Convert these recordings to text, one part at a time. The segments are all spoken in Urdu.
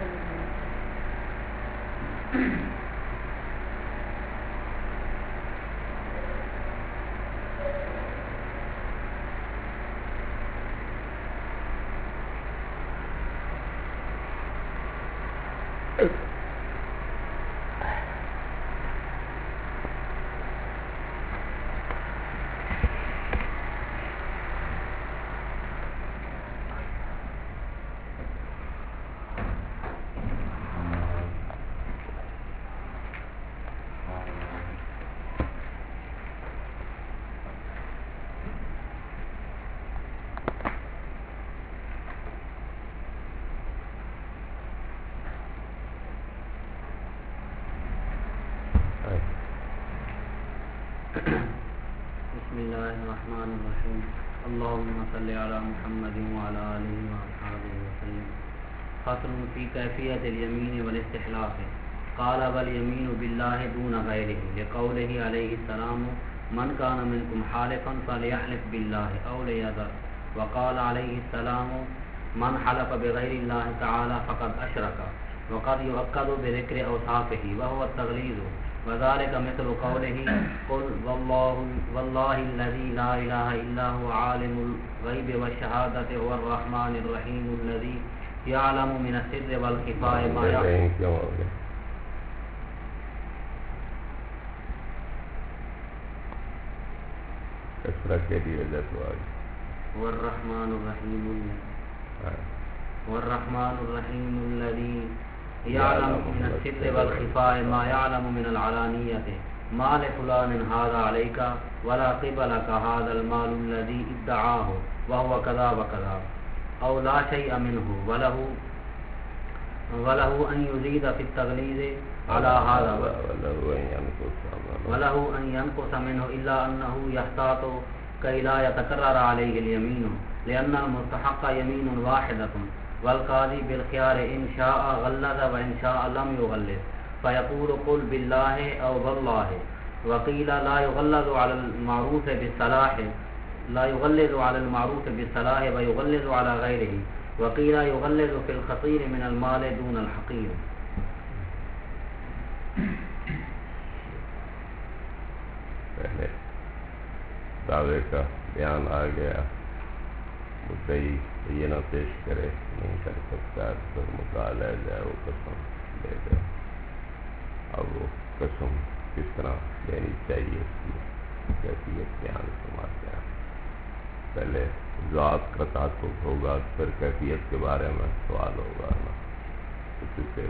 بسم اللہ الرحمن الرحیم اللهم صل علی محمد وعلى آلہ وصحبہ وسلم. فصل فی کیفیت الیمین والاستحلاف. قال والیمین باللہ دون غیرہ لقولہ علیہ السلام من کان منکم حالفا فلیحلف باللہ او لیذر. وقال علیہ السلام من حلف بغیر اللہ تعالی فقد اشرک. وقد یؤکد بذکر اوصافہ وهو التغلیظ. وذلك مثل قوله قل والله الذي لا إله إلا هو عالم الغيب والشهادة هو الرحمن الرحيم الذي يعلم من السر والخفاء ما يعلم. والرحمن الرحيم الذي يعلم من السر والخفاء ما يعلم من العلانية. ما لفلان هذا عليك ولا قبلك هذا المال الذي ادعاه وهو كذا وكذا أو لا شيء منه وله أن يزيد في التغليظ على هذا وله أن ينقص منه إلا أنه يحتاط كي لا يتكرر عليه اليمين لأن المستحق يمين واحدة والقاضي بالخيار إن شاء غلظ وإن شاء لم يغلظ فيقول قل بالله أو والله. وقيل لا يغلظ على المعروف بالصلاح ويغلظ على غيره. وقيل يغلظ في الخطير من المال دون الحقير. پہلے دعوے کا بیان آ گیا. مدعی یہ نہ پیش کرے نہیں کر سکتا تو مدعا لے جائے وہ قسم لے دے. اب وہ قسم کس طرح دینی چاہیے اس کی کیفیت بیان فرماتے ہیں. پہلے ذات کا تعلق ہوگا پھر کیفیت کے بارے میں سوال ہوگا نا. اسی سے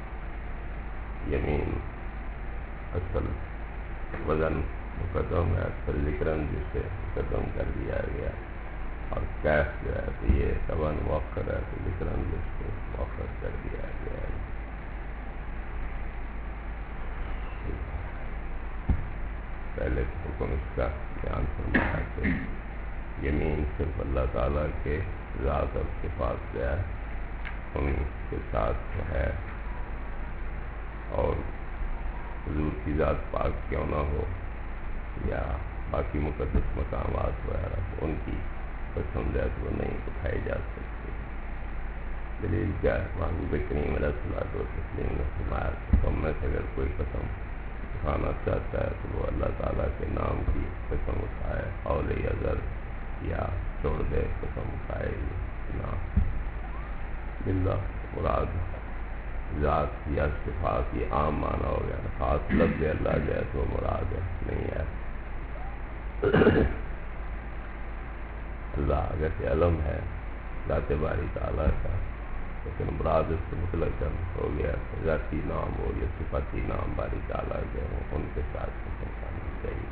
یمین اصل وزن مقدم ہے پھر ذکرن جسے مقدم کر دیا گیا اور کیف جو ہے تو یہ طبعاً مؤخر ہے تو ذکرن جس کو مؤخر کر دیا گیا ہے. پہلے حکم اس کا بیان فرمایا کہ یمین صرف اللہ تعالیٰ کے ذات اور صفات سے ہے ان کے ساتھ ہے اور حضور کی ذات پاک کیوں نہ ہو یا باقی مقدس مقامات وغیرہ ان کی قسم جو ہے وہ نہیں اٹھائی جا سکتی. دلیل کیا ہے؟ محبوب کریم علیہ الصلوۃ والتسلیم نے فرمایا قسم میں سے اگر کوئی قسم اٹھانا چاہتا ہے تو وہ اللہ تعالیٰ کے نام کی قسم اٹھائے اور لیذر یا چھوڑ دے قسم اٹھائے نہ. باللہ مراد ذات یا صفات یہ عام معنی ہو گیا. خاص لفظ اللہ جو ہے تو مراد ہے نہیں ہے. اللہ اگر کہ علم ہے ذات باری تعالیٰ کا لیکن مراد اس سے مطلق ہو گیا ذاتی نام ہو یا صفاتی نام باری تعالیٰ جو ہوں ان کے ساتھ قسم کرنی چاہیے.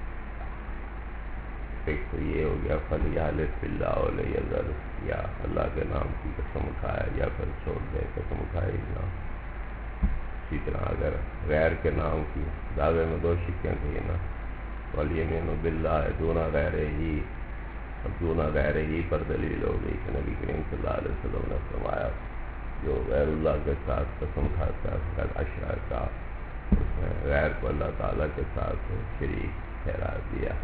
ایک تو یہ ہو گیا فلیحلف باللہ او لیذر یا اللہ کے نام کی قسم اٹھائے یا پھر چھوڑ دے قسم اٹھائے نہ. اسی طرح اگر غیر کے نام کی دعوے میں دو شکیں تھیں نا والیمین باللہ دون غیر ہی اب دون غیر ہی پر دلیل ہو گئی کہ نبی کریم صلی اللہ علیہ وسلم نے فرمایا جو غیر اللہ کے ساتھ قسم کھاتا ہے فقد اشرک کا اس نے غیر کو اللہ تعالیٰ کے ساتھ شریک ٹھہرا دیا.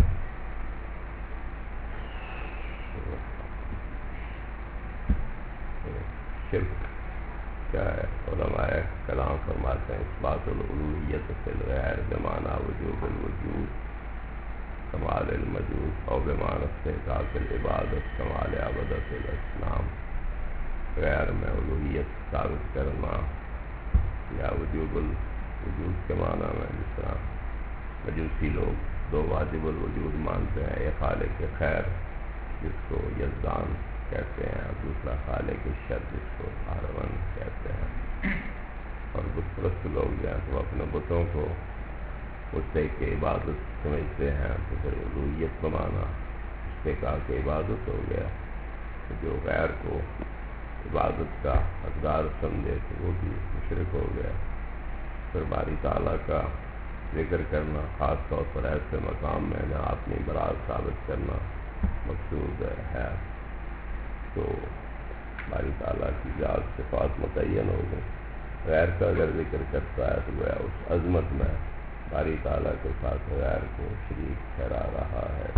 شرک کیا ہے علماء کلام فرماتے ہیں اثبات الالوہیت فی الغیر بمعنی وجوب الوجود کمال الموجود اور بمعنی استحقاق العبادت کمال عبادت الاصنام، غیر میں الوہیت ثابت کرنا یا وجوب الوجود کے معنی میں جس طرح مجوسی لوگ دو واجب الوجود مانتے ہیں، ایک خالق خیر جس کو یزدان کہتے ہیں اور دوسرا خالق شر جس کو آرون کہتے ہیں، اور بت پرست لوگ جو ہیں تو اپنے بتوں کو بتے کی عبادت سمجھتے ہیں، تو پھر الوہیت کا معنی استحقاق کی عبادت ہو گیا، جو غیر کو عبادت کا حقدار سمجھے تو وہ بھی مشرک ہو گیا۔ پھر باری تعالیٰ کا ذکر کرنا خاص طور پر ایسے مقام میں جہاں اپنی برات ثابت کرنا مقصود ہے، تو باری تعالیٰ کی ذات صفات متعین ہو گئی۔ غیر کا اگر ذکر کرتا ہے تو وہ اس عظمت میں باری تعالیٰ کے ساتھ غیر کو شریک ٹھہرا رہا ہے۔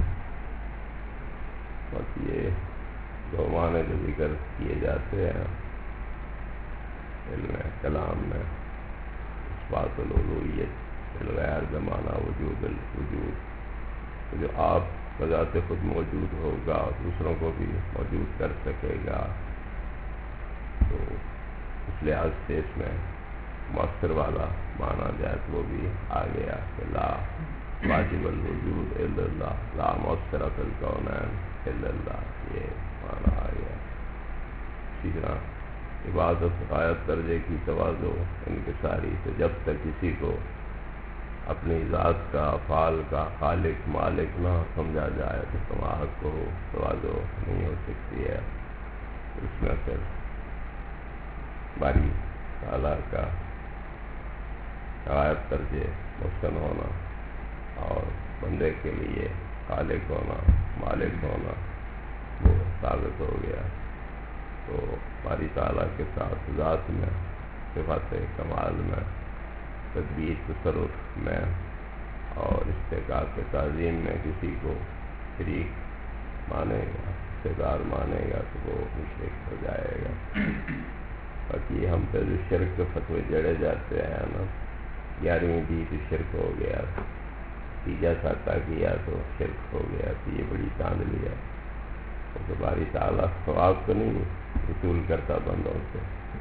بس یہ دو معنی جو ذکر کیے جاتے ہیں علم کلام میں، اثبات الالوہیت فی الغیر بمعنی وجوب الوجود، جو آپ بذات خود موجود ہوگا اور دوسروں کو بھی موجود کر سکے گا، تو اس لحاظ سے اس میں مؤثر والا معنی جائے تو وہ بھی آ گیا کہ لا واجب الوجود الا اللہ، لا مؤثر فی الکونین الا اللہ، یہ معنی آ گیا۔ اسی طرح عبادت غایت درجے کی تواضع انکساری، تو جب تک کسی کو اپنی ذات کا افعال کا خالق مالک نہ سمجھا جائے تو کما حق کو تواضع نہیں ہو سکتی ہے۔ اس میں پھر باری تعالیٰ کا غایت درجے محسن ہونا اور بندے کے لیے خالق ہونا مالک ہونا وہ ثابت ہو گیا۔ تو باری تعالیٰ کے ساتھ ذات میں صفات کمال میں تدبیر تصرف میں اور استحقاق کے تعظیم میں کسی کو شریک مانے گا، حصے دار مانے گا تو وہ مشرک ہو جائے گا۔ باقی ہم پہ جو شرک کے فتوے جڑے جاتے ہیں نا، 11ویں بھی تو شرک ہو گیا، تیجا ساتا کیا تو شرک ہو گیا، تو یہ بڑی دھاندلی ہے۔ تو باری تعالیٰ ثواب تو نہیں وصول کرتا بندوں سے،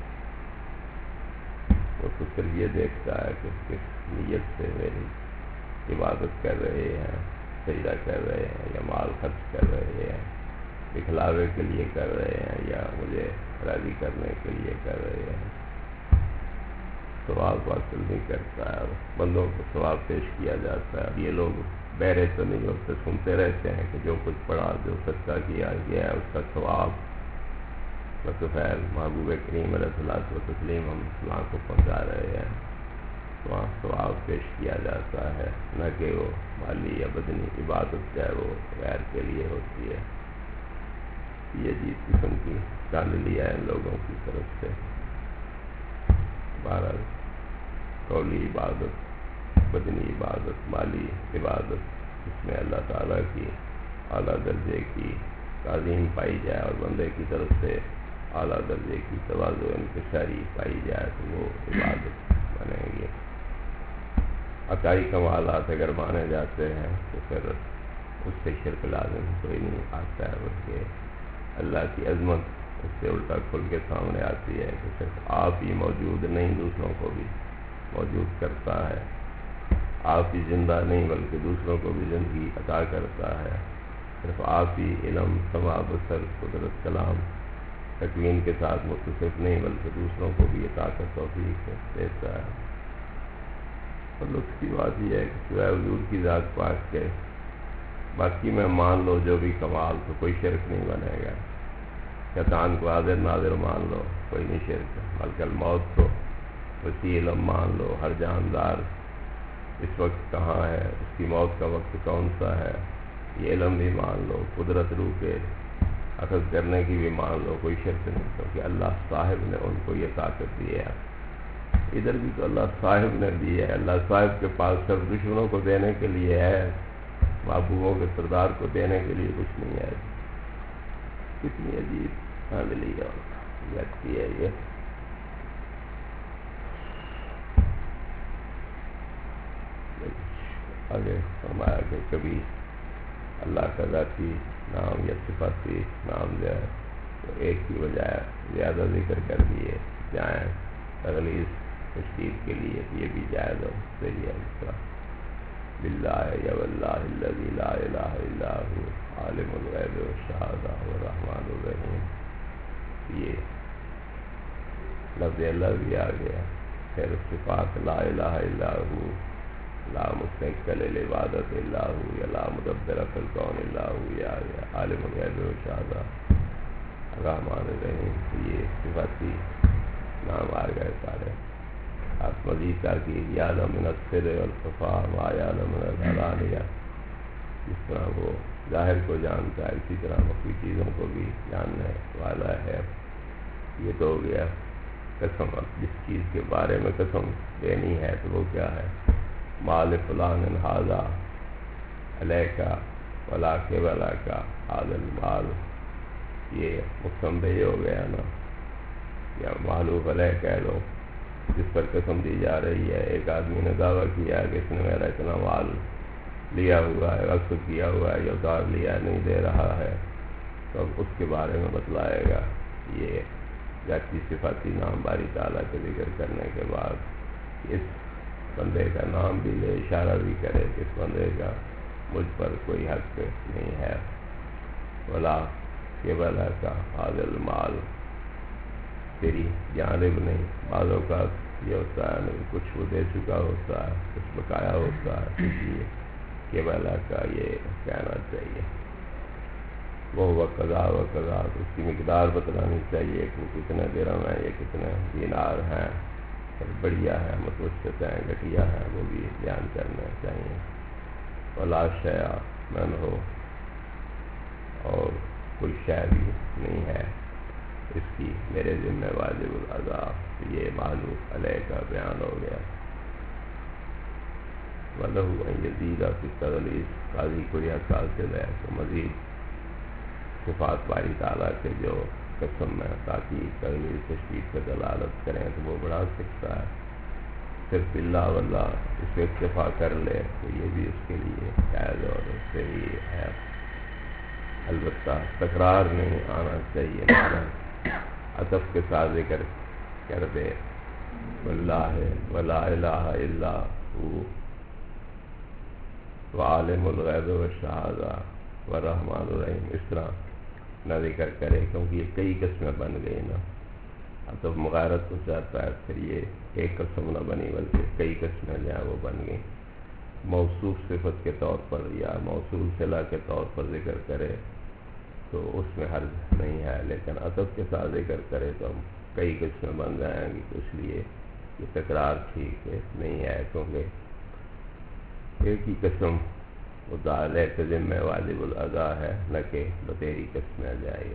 وہ تو صرف یہ دیکھتا ہے کہ کس نیت سے میری عبادت کر رہے ہیں، سجدہ کر رہے ہیں یا مال خرچ کر رہے ہیں، دکھلاوے کے لیے کر رہے ہیں یا مجھے راضی کرنے کے لیے کر رہے ہیں۔ ثواب حاصل نہیں کرتا ہے، بندوں کو ثواب پیش کیا جاتا ہے۔ یہ لوگ بہرے تو نہیں ہوتے، سنتے رہتے ہیں کہ جو کچھ پڑھا جو صدقہ کیا گیا ہے اس کا ثواب بطفیل محبوب کریم علیہ الصلوۃ والتسلیم ہم اسلام کو پہنچا رہے ہیں، تو وہاں ثواب پیش کیا جاتا ہے، نہ کہ وہ مالی یا بدنی عبادت جو ہے وہ غیر کے لیے ہوتی ہے۔ یہ عجیب قسم کی دھاندلی ہے ان لوگوں کی طرف سے۔ بہرحال قولی عبادت، بدنی عبادت، مالی عبادت، اس میں اللہ تعالیٰ کی اعلیٰ درجے کی تعظیم پائی جائے اور بندے کی طرف سے اعلیٰ درجے کی تواضع انکساری پائی جائے تو وہ عبادت بنے گی۔ عطائی کمالات اگر مانے جاتے ہیں تو پھر اس سے شرک لازم کوئی نہیں آتا ہے، بلکہ اللہ کی عظمت اس سے الٹا کھل کے سامنے آتی ہے کہ صرف آپ ہی موجود نہیں دوسروں کو بھی موجود کرتا ہے، آپ ہی زندہ نہیں بلکہ دوسروں کو بھی زندگی عطا کرتا ہے، صرف آپ ہی علم سماع بصر قدرت کلام تکوین کے ساتھ متصف نہیں بلکہ دوسروں کو بھی عطا کر توفیق دیتا ہے۔ اور لطف کی بات یہ ہے کہ سوائے حضور کی ذات پاک کے باقی میں مان لو جو بھی کمال تو کوئی شرک نہیں بنے گا۔ شیطان کو حاضر ناظر مان لو کوئی نہیں شرک، بلکہ الموت کو وسیع علم مان لو، ہر جاندار اس وقت کہاں ہے، اس کی موت کا وقت کون سا ہے، یہ علم بھی مان لو، قدرت روح کے اخذ کرنے کی بھی مان لو، کوئی شرک نہیں، کیونکہ اللہ صاحب نے ان کو یہ طاقت دی ہے۔ ادھر بھی تو اللہ صاحب نے دی ہے، اللہ صاحب کے پاس صرف دشمنوں کو دینے کے لیے ہے، محبوبوں کے سردار کو دینے کے لیے کچھ نہیں ہے۔ کتنی عجیب دھاندلی اور لگتی ہے یہ۔ آگے فرمایا کہ کبھی اللہ کا ذاتی نام یا صفاتی نام جو ہے تو ایک کی بجائے زیادہ ذکر کر دیے جائیں تغلیظ تشدید کے لیے، یہ بھی جائز اور صحیح ہے اس کا. باللہ یا واللہ الذی لا الہ الا ہو عالم الغیب والشہادہ والرحمن الرحیم، یہ لفظ اللہ بھی آ گیا. پھر صفات لا الہ الا ہو، لا مستحق للعبادت الا ہو، یا لا مدبر فی الکون الا ہو، یہ آ گیا. عالم الغیب والشہادہ الرحمن الرحیم، یہ صفاتی نام آ گئے سارے. آپ مزید تاکید یعلم من السر والخفا ما یعلم من العلانیہ، جس طرح وہ ظاہر کو جانتا ہے اسی طرح مخفی چیزوں کو بھی جاننے والا ہے. یہ تو ہو گیا قسم. اب جس چیز کے بارے میں قسم دینی ہے تو وہ کیا ہے؟ مال فلان ھذا علیک ولا قبلک ھذا المال، یہ مقسم بھی ہو گیا نا، یا معلوف علیہ کہہ لو جس پر قسم دی جا رہی ہے. ایک آدمی نے دعویٰ کیا کہ اس نے میرا اتنا مال لیا ہوا ہے، وقف کیا ہوا ہے یا ادھار لیا نہیں دے رہا ہے، تو اب اس کے بارے میں بتلائے گا. یہ ذاتی صفاتی نام باری تعالیٰ کا ذکر کرنے کے بعد اس بندے کا نام بھی لے، اشارہ بھی کرے کہ اس بندے کا مجھ پر کوئی حق نہیں ہے. ولا قبلک ھذا المال، تیری جانب نہیں. بعض اوقات یہ ہوتا ہے کچھ وہ دے چکا ہوتا ہے، کچھ بقایا ہوتا ہے، اس لیے قبلہ کا یہ کہنا چاہیے. وہ قضا و قضا، اس کی مقدار بتلانی چاہیے کہ کتنے درہم ہیں، یہ کتنے دینار ہیں، بڑھیا ہے، متوسط ہیں، گھٹیا ہیں، وہ بھی بیان کرنا چاہیے. ولا شیء منہ، اور کوئی شے بھی نہیں ہے اس کی میرے ذمہ واجب الادا. یہ معلوف علیہ کا بیان ہو گیا. وَلَهُ أَن يَزِيدَ فِي التَّغْلِيظِ، قاضی کو یہ حق حاصل ہے تو مزید صفات باری تعالیٰ کے جو قسم میں تاکید تغلیظ تشدید سے دلالت کریں تو وہ بڑھا سکتا ہے. صرف باللہ واللہ اس سے اکتفا کر لے تو یہ بھی اس کے لیے جائز اور صحیح ہے. البتہ تکرار نہیں آنا چاہیے، عطف کے ساتھ ذکر کر دے واللہ ولا الہ الا ہو وعالم الغیب والشہادہ والرحمن الرحیم، اس طرح نہ ذکر کرے کیونکہ یہ کئی قسمیں بن گئی نا. عطف مغایرت ہو جاتا ہے، پھر یہ ایک قسم نہ بنی بلکہ کئی قسمیں جو ہیں وہ بن گئیں. موصوف صفت کے طور پر یا موصول صلہ کے طور پر ذکر کرے تو اس میں حرج نہیں ہے، لیکن عطف کے ساتھ ذکر کرے تو ہم کئی قسمیں بن جائیں گی. تو اس لیے یہ تکرار ٹھیک نہیں ہے، کیونکہ ایک ہی قسم مدعا کے ذمہ واجب الادا ہے، نہ کہ بتیری قسمیں جائے.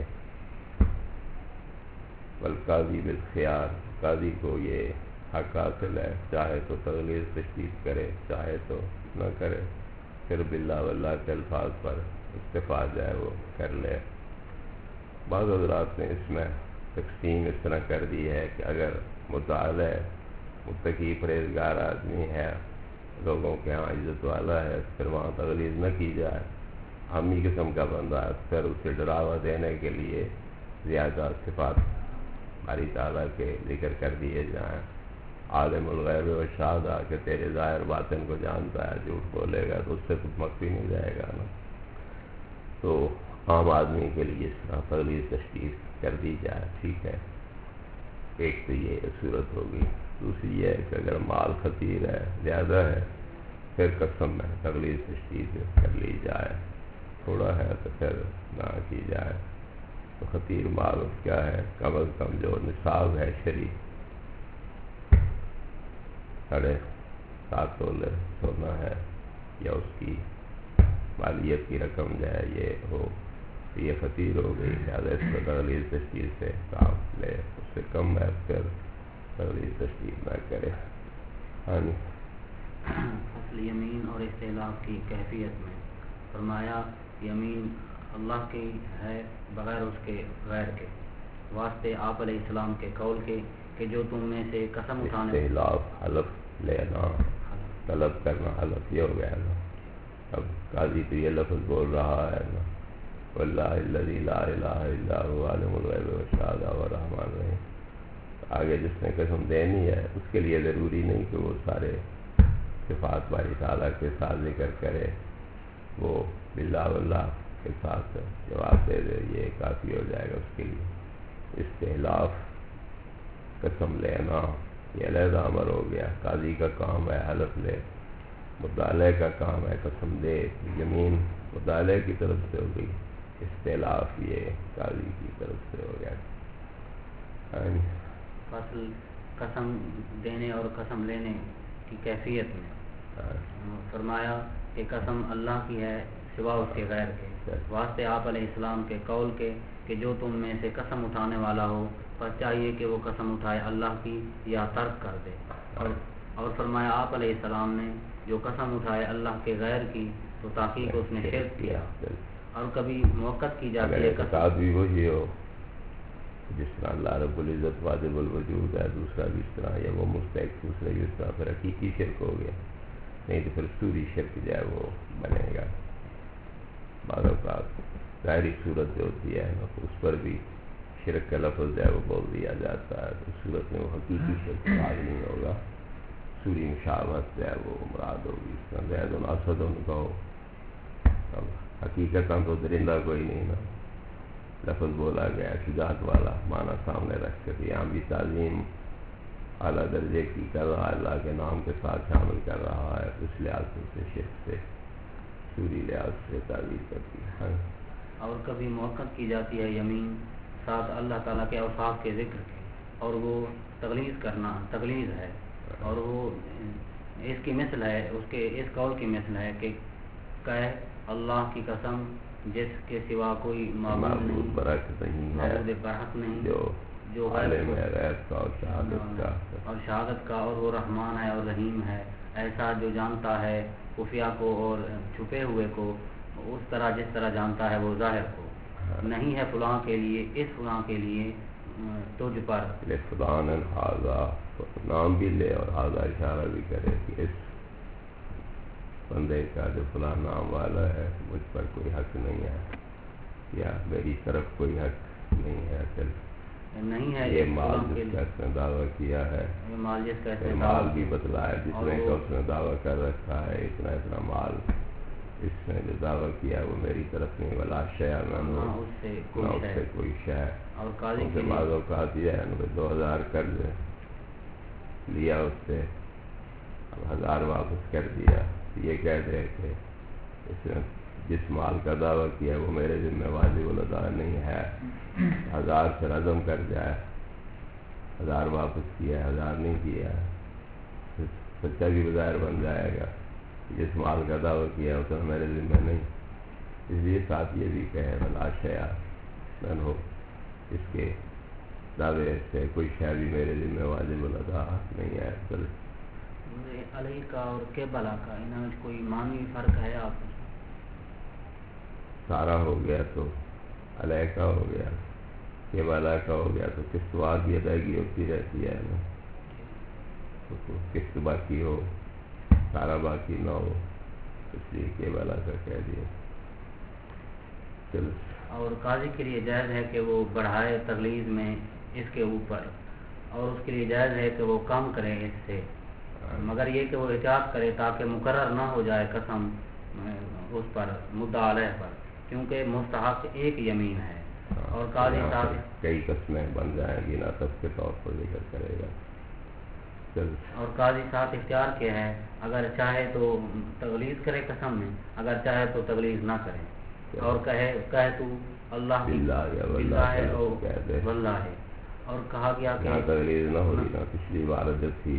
والقاضی بالخیار، قاضی کو یہ حق حاصل ہے، چاہے تو تغلیظ تشدید کرے چاہے تو نہ کرے. پھر باللہ واللہ کے الفاظ پر اکتفا جائے وہ کر لے. بعض حضرات نے اس میں تقسیم اس طرح کر دی ہے کہ اگر مدعا متقی پرہیزگار آدمی ہے، لوگوں کے ہاں عزت والا ہے، پھر وہاں تغلیظ نہ کی جائے. حامی قسم کا بندہ ہے، پھر اسے ڈراوا دینے کے لیے زیادہ صفات باری تعالیٰ کے ذکر کر دیے جائیں. عالم الغیب والشہادہ کہ تیرے ظاہر باطن کو جانتا ہے، جھوٹ بولے گا تو اس سے کچھ مخفی نہیں جائے گا نا. تو عام آدمی کے لیے اس طرح تغلیظ تشدید کر دی جائے ٹھیک ہے. ایک تو یہ صورت ہوگی. دوسری یہ ہے کہ اگر مال خطیر ہے، زیادہ ہے، پھر قسم میں تغلیظ تشدید کر لی جائے. تھوڑا ہے تو پھر نہ کی جائے. تو خطیر مال کیا ہے؟ کم از کم جو نصاب ہے شرعی 7.5 تولے سونا ہے، یا اس کی مالیت کی رقم جو ہے یہ ہو، تو یہ خطیر ہو گئی. لہٰذا اس پر تغلیظ تشدید سے کام لے. اس سے کم ہے پھر تغلیظ تشدید نہ کرے. ہاں جی. فصل یمین اور استحلاف کی کیفیت میں فرمایا یمین اللہ کی ہے بغیر اس کے غیر کے واسطے آپ علیہ السلام کے قول کے کہ جو تم میں سے قسم اٹھانے استحلاف حلف لینا طلب کرنا حلف یہ ہو گیا نا. اب قاضی تو یہ لفظ بول رہا ہے نا واللہ الذی لا الہ الا هو عالم الغیب والشہادہ والرحمن الرحیم. آگے جس نے قسم دینی ہے اس کے لیے ضروری نہیں کہ وہ سارے صفات باری تعالیٰ کے ساتھ ذکر کرے, وہ باللہ واللہ کے ساتھ جواب دے دے, یہ کافی ہو جائے گا اس کے لیے. استحلاف قسم لینا یہ علیحدہ امر ہو گیا. قاضی کا کام ہے حلف لے, مطالعے کا کام ہے قسم دے. یمین مطالعے کی طرف سے ہو گئی, استحلاف یہ قاضی کی طرف سے ہو گیا. فصل قسم دینے اور قسم لینے کی کیفیت میں فرمایا کہ قسم اللہ کی ہے سوا اس کے غیر کے. واسطے آپ علیہ السلام کے قول کے کہ جو تم میں سے قسم اٹھانے والا ہو پر چاہیے کہ وہ قسم اٹھائے اللہ کی یا ترک کر دے. اور فرمایا آپ علیہ السلام نے جو قسم اٹھائے اللہ کے غیر کی تو تحقیق اس نے شرک کیا. اور کبھی موقع کی جاتی ہے قسم بھی وہی ہو جس طرح اللہ رب العزت واجب الوجود ہے, دوسرا بھی اس طرح, یا وہ مستحق دوسرا بھی اس طرح, پھر حقیقی شرک ہو گیا. نہیں تو پھر سوری شرک جو ہے وہ بنے گا. بعض اوقات ظاہری صورت جو ہوتی ہے اس پر بھی شرک کا لفظ جو ہے وہ بول دیا جاتا ہے, تو اس صورت میں وہ حقیقی شرک مراد نہیں ہوگا, سوری مشابہت جو ہے وہ مراد ہوگی. اس طرح زید الاسد ان کہو, حقیقتاً تو درندہ کوئی نہیں نا, لفظ بولا گیا شجاعت والا معنی سامنے رکھ کر. یہاں بھی تعظیم اعلیٰ درجے کی کر رہا ہے, اللہ کے نام کے ساتھ شامل کر رہا ہے, اس لحاظ سے شرک سے سوری لحاظ سے تعبیر کرتی ہے. اور کبھی موقع کی جاتی ہے یمین ساتھ اللہ تعالیٰ کے اوصاف کے ذکر کے, اور وہ تغلیظ ہے, اور وہ اس کی مثل ہے, اس کے اس قول کی مثل ہے کہ کہے اللہ کی قسم جس کے سوا کوئی معبود برحق نہیں ہے, برحق نہیں جو عالم ہے غیب کا اور شہادت کا, اور وہ رحمان ہے اور رحیم ہے, ایسا جو جانتا ہے خفیہ کو اور چھپے ہوئے کو اس طرح جس طرح جانتا ہے وہ ظاہر کو. نہیں ہے فلاں کے لیے اس فلاں کے لیے تجھ پر فلان حاضہ نام بھی لے اور حاضہ اشارہ بھی کرے کہ اس بندے کا جو فلاں نام والا ہے مجھ پر کوئی حق نہیں ہے, یا میری طرف کوئی حق نہیں ہے. چل نہیں ہے یہ مال جس کا اس نے دعویٰ کیا ہے, مال بھی بتلا ہے جس نے اس نے دعویٰ کر رکھا ہے اتنا اتنا مال, اس نے جو دعویٰ کیا ہے وہ میری طرف نہیں, ولا شیء نہ اس سے کوئی شے. اور سے بعض اوقات یہ ہے 2000 قرض لیا اس سے, اب 1000 واپس کر دیا, یہ کہہ دے کہ اس نے جس مال کا دعویٰ کیا وہ میرے ذمہ واجب الادا نہیں ہے. 1000 سے عزم کر جائے, 1000 واپس کیا ہے 1000 نہیں کیا ہے, سچا بھی بظاہر بن جائے گا جس مال کا دعویٰ کیا اس نے میرے ذمہ نہیں. اس لیے ساتھ یہ بھی کہے بلا شیا نہ ہو, اس کے دعوے سے کوئی شے بھی میرے ذمہ واجب الادا نہیں ہے. علیہ کا اور کیبلا کا ان میں کوئی معنی فرق ہے؟ آپ سارا ہو گیا تو علیہ کا ہو گیا, کیبلا کا ہو گیا, تو قسط کی ادائیگی ہوتی رہتی ہے نا, تو قسط باقی ہو سارا باقی نہ ہو, اس لیے کیبلا کا کہہ دیا. چل اور قاضی کے لیے جائز ہے کہ وہ بڑھائے تغلیظ میں اس کے اوپر, اور اس کے لیے جائز ہے کہ وہ کم کرے اس سے, مگر یہ کہ وہ احتیاط کرے تاکہ مقرر نہ ہو جائے قسم اس پر مدعا علیہ پر, کیونکہ مستحق ایک یمین ہے. اور قاضی صاحب کئی قسمیں بن جائیں گی نا, سب کے طور پر ذکر کرے گا. اور قاضی صاحب اختیار کیا ہے, اگر چاہے تو تغلیظ کرے قسم میں, اگر چاہے تو تغلیظ نہ کرے, اور کہے تو اللہ باللہ ہے واللہ ہے. اور کہا گیا کہ تغلیظ نہ ہوگی نا, پچھلی بار جو تھی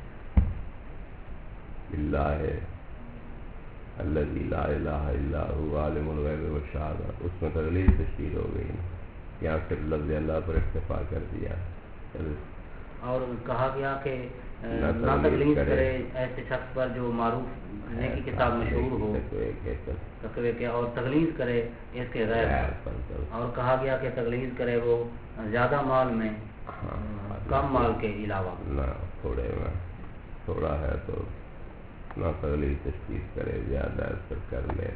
باللہ الذی لا الہ الا هو عالم الغیب والشہادہ, اس میں تغلیظ تشکیل ہو گئی نا, یہاں صرف لفظ اللہ پر اکتفا کر دیا. اور کہا گیا کہ نہ تغلیظ کرے ایسے شخص پر جو معروف نیکی کے ساتھ مشہور ہو تقوی کے, اور تغلیظ کرے اس کے غیر پر. اور کہا گیا کہ تغلیظ کرے وہ زیادہ مال میں کم مال کے علاوہ, نہ تھوڑے میں, تھوڑا ہے تو نہ تغلیظ تشدید کرے، زیادہ اثر کر لے۔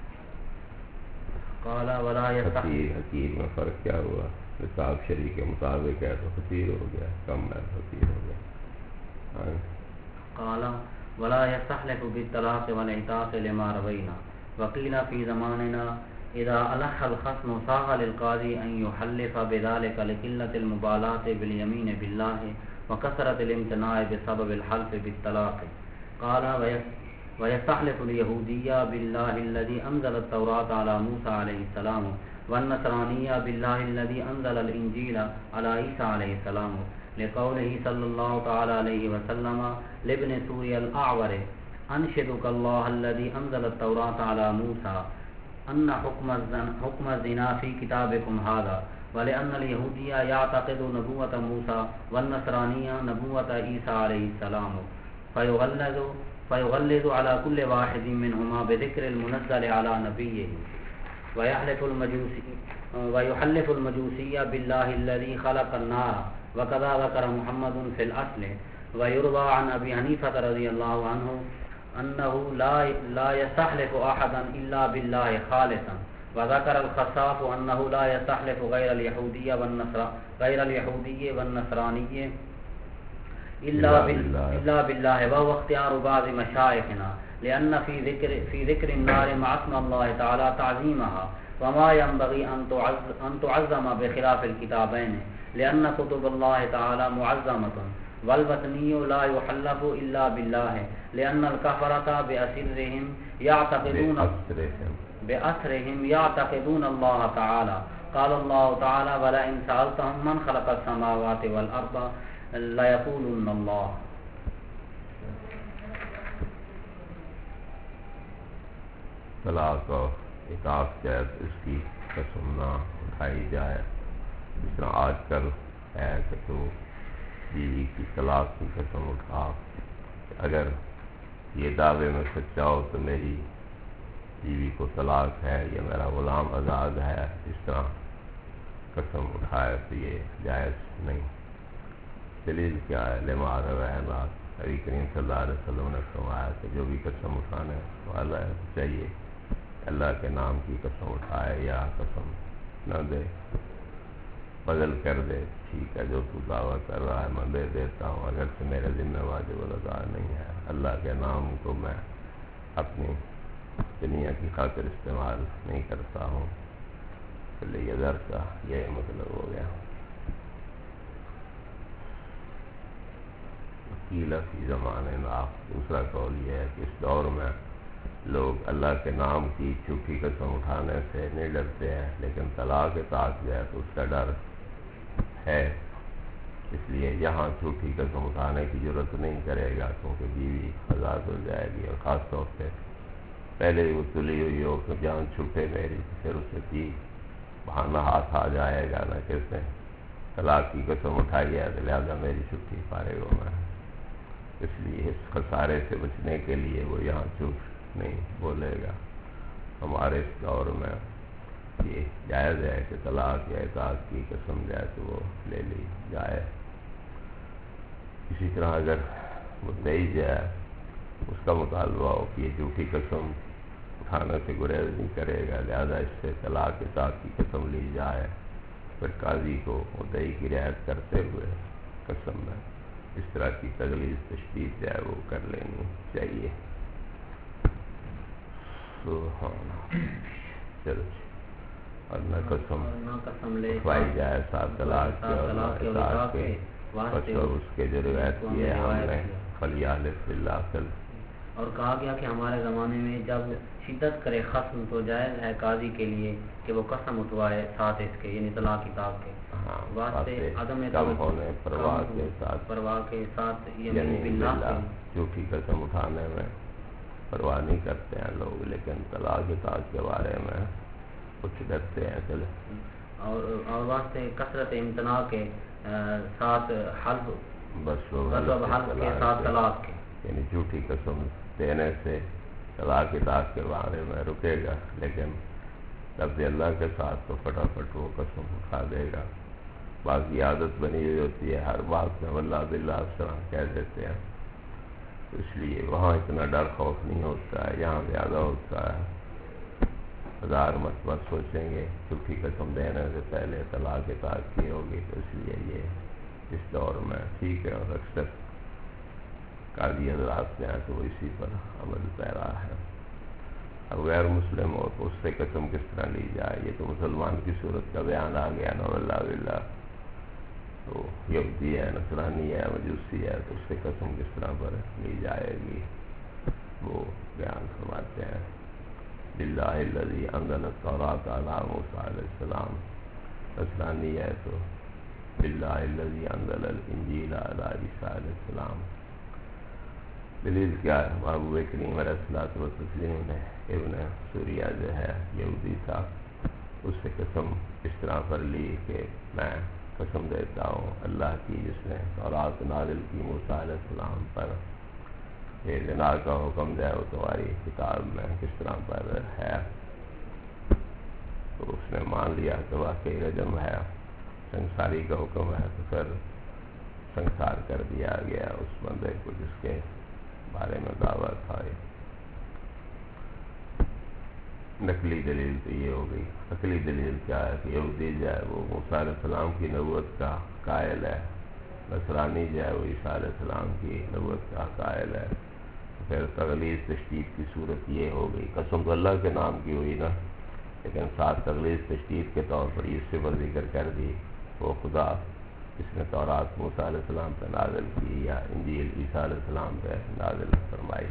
قال ولا يستحلف حقیر میں فرق کیا ہوا؟ نصاب شریع کے مطابق ہے تو حقیر ہو گیا، کم ہے تو حقیر ہو گیا۔ قال ولا يستحلف بالطلاق والعتاق لما روينا وقيل في زماننا اذا الح الخصم صاغ للقاضي ان يحلف بذلك لقلة المبالاة باليمين بالله وكثرة الامتناع بسبب الحلف بالطلاق۔ قال ويستحلف اليهودية بالله الذي أنزل التوراة على موسى عليه السلام والنصرانية بالله الذي أنزل الإنجيل على عيسى عليه السلام لقوله صلى الله تعالى عليه وسلم لابن سوريا الأعور أنشدك الله الذي أنزل التوراة على موسى أن حكم الزنا في كتابكم هذا، ولأن اليهودية يعتقد نبوة موسى والنصرانية نبوة عيسى عليه السلام فيغلظ على كل واحد منهما بذكر المنزل على نبيه ويحلف المجوسية بالله الذي خلق النار وكذا ذكر محمد في الأصل۔ ويروى عن أبي حنيفة رضي الله عنه أنه لا يستحلف أحدا إلا بالله خالصا، وذكر الخصاف أنه لا يستحلف غير اليهودي والنصراني إلا بالله، وهو اختيار بعض مشايخنا لأن في ذكر النار مع اسم الله تعالى تعظيمها وما ينبغي أن تعظم بخلاف الكتابين لأن كتب الله تعالى معظمة، والوثني لا يحلف إلا بالله لأن الكفرة بأسرهم يعتقدون الله تعالى۔ قال الله تعالى ولئن سألتهم من خلق السماوات والأرض ليقولن الله۔ طلاق اور عتاق جائز اس کی قسم نہ اٹھائی جائے، جس طرح آج کل ہے کہ تو بیوی کی طلاق کی قسم اٹھا، اگر یہ دعوے میں سچا ہو تو میری بیوی کو طلاق ہے یا میرا غلام آزاد ہے، اس طرح قسم اٹھائے تو یہ جائز نہیں۔ دلیل کیا ہے؟ لما روینا، نبی کریم صلی اللہ علیہ وسلم نے فرمایا کہ جو بھی قسم اٹھانے والا ہے چاہیے اللہ کے نام کی قسم اٹھائے یا قسم نہ دے، بدل کر دے، ٹھیک ہے جو تو دعویٰ کر رہا ہے میں دے دیتا ہوں، اگرچہ میرے ذمہ واجب الادا نہیں ہے، اللہ کے نام کو میں اپنی دنیا کی خاطر استعمال نہیں کرتا ہوں، اس لیے یہ در کا یہ مطلب ہو گیا۔ فی زمانے میں دوسرا قول یہ ہے کہ اس دور میں لوگ اللہ کے نام کی جھوٹی قسم اٹھانے سے نہیں ڈرتے ہیں، لیکن طلاق عتاق جو ہے تو اس کا ڈر ہے، اس لیے یہاں جھوٹی قسم اٹھانے کی ضرورت نہیں کرے گا کیونکہ بیوی آزاد ہو جائے گی، اور خاص طور پہ پہلے وہ تلی ہوئی ہو کہ جان چھوٹے میری، پھر اسے بھی بہانہ ہاتھ آ جائے گا نہ کیسے طلاق کی قسم اٹھائی ہے تو لہٰذا میری چھٹی فارغ ہو میں، اس لیے اس خسارے سے بچنے کے لیے وہ یہاں جھوٹ نہیں بولے گا۔ ہمارے اس دور میں یہ جائز ہے کہ طلاق یا عتاق کی قسم جائے تو وہ لے لی جائے۔ اسی طرح اگر مدعی جو ہے اس کا مطالبہ ہو کہ یہ جھوٹی قسم اٹھانے سے گریز نہیں کرے گا، لہذا اس سے طلاق عتاق کی قسم لی جائے، پھر قاضی کو مدعی کی رعایت کرتے ہوئے قسم میں اس طرح کی تغلیظ تشدید جو ہے وہ کر لینی چاہیے۔ چلو اور نہ قسم اٹھوائی جائے ساتھ طلاق کے اور نہ عتاق کے، بس اور اس کے جو روایت کی ہے ہم نے فلیحلف باللہ کل، اور کہا گیا کہ ہمارے زمانے میں جب شدت کرے خصم تو جائز ہے قاضی کے لیے کہ وہ قسم اٹھوائے ساتھ اس کے، یعنی طلاق عتاق کے واسطے عدم کم ہونے پرواہ کے ساتھ یعنی باللہ جھوٹی قسم اٹھانے میں پرواہ نہیں کرتے ہیں لوگ، لیکن طلاق عتاق کے بارے میں کچھ ڈرتے ہیں چلے، اور واسطے کثرت امتناع کے ساتھ حلف، بس حلف کے ساتھ طلاق کے، یعنی جھوٹی قسم دینے سے طلاق عتاق کے بارے میں رکے گا، لیکن لفظ اللہ کے ساتھ تو فٹافٹ وہ قسم اٹھا دے گا۔ باقی عادت بنی ہوئی ہوتی ہے ہر بات میں واللہ باللہ اس طرح کہہ دیتے ہیں، اس لیے وہاں اتنا ڈر خوف نہیں ہوتا ہے، یہاں زیادہ ہوتا ہے۔ 1000 مرتبہ سوچیں گے جھوٹی قسم دینے سے پہلے طلاق کی ہوگی، تو اس لیے یہ اس دور میں ٹھیک ہے، اور اکثر قاضی حضرات میں تو وہ اسی پر عمل پیرا ہے۔ اب غیر مسلم ہو تو اس سے قسم کس طرح لی جائے؟ یہ تو مسلمان کی صورت کا بیان آ گیا نا، واللہ باللہ، تو یہودی ہے، نصرانی ہے، مجوسی ہے، تو اس سے قسم کس طرح پر لی جائے گی؟ وہ بیان فرماتے ہیں باللہ الذی انزل التوراۃ علی موسیٰ علیہ السلام، نصرانی ہے تو باللہ الذی انزل الانجیل علی عیسیٰ علیہ السلام۔ دلیل کیا ہے؟ محبوب کریم علیہ الصلوۃ والتسلیم نے ابن سوریہ جو ہے یہودی تھا، اس سے قسم اس طرح پر لی کہ میں قسم دیتا ہوں اللہ کی جس نے تورات نازل کی موسیٰ علیہ السلام پر، یہ زنا کا حکم جو ہے وہ تمہاری کتاب میں کس طرح پر ہے، تو اس نے مان لیا کہ واقعی رجم ہے، سنساری کا حکم ہے، تو پھر سنسار کر دیا گیا اس بندے کو جس کے بارے میں دعویٰ تھا۔ نقلی دلیل تو یہ ہو گئی۔ عقلی دلیل کیا ہے کہ یہودی جو ہے وہ موسیٰ علیہ السلام کی نبوت کا قائل ہے، نصرانی جو ہے وہ عیسیٰ علیہ السلام کی نبوت کا قائل ہے، پھر تغلیظ تشدید کی صورت یہ ہو گئی۔ قسم تو اللہ کے نام کی ہوئی نا، لیکن ساتھ تغلیظ تشدید کے طور پر یہ صفت ذکر کر دی، وہ خدا جس نے تورات موسیٰ علیہ السلام پہ نازل کی یا انجیل عیسیٰ علیہ السلام پہ نازل فرمائی۔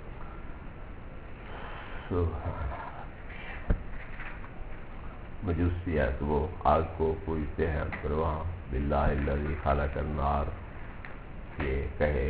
مجوسی ہے تو وہ آگ کو پوجتے ہیں، پھر وہاں باللہ الذی خلق النار یہ کہے،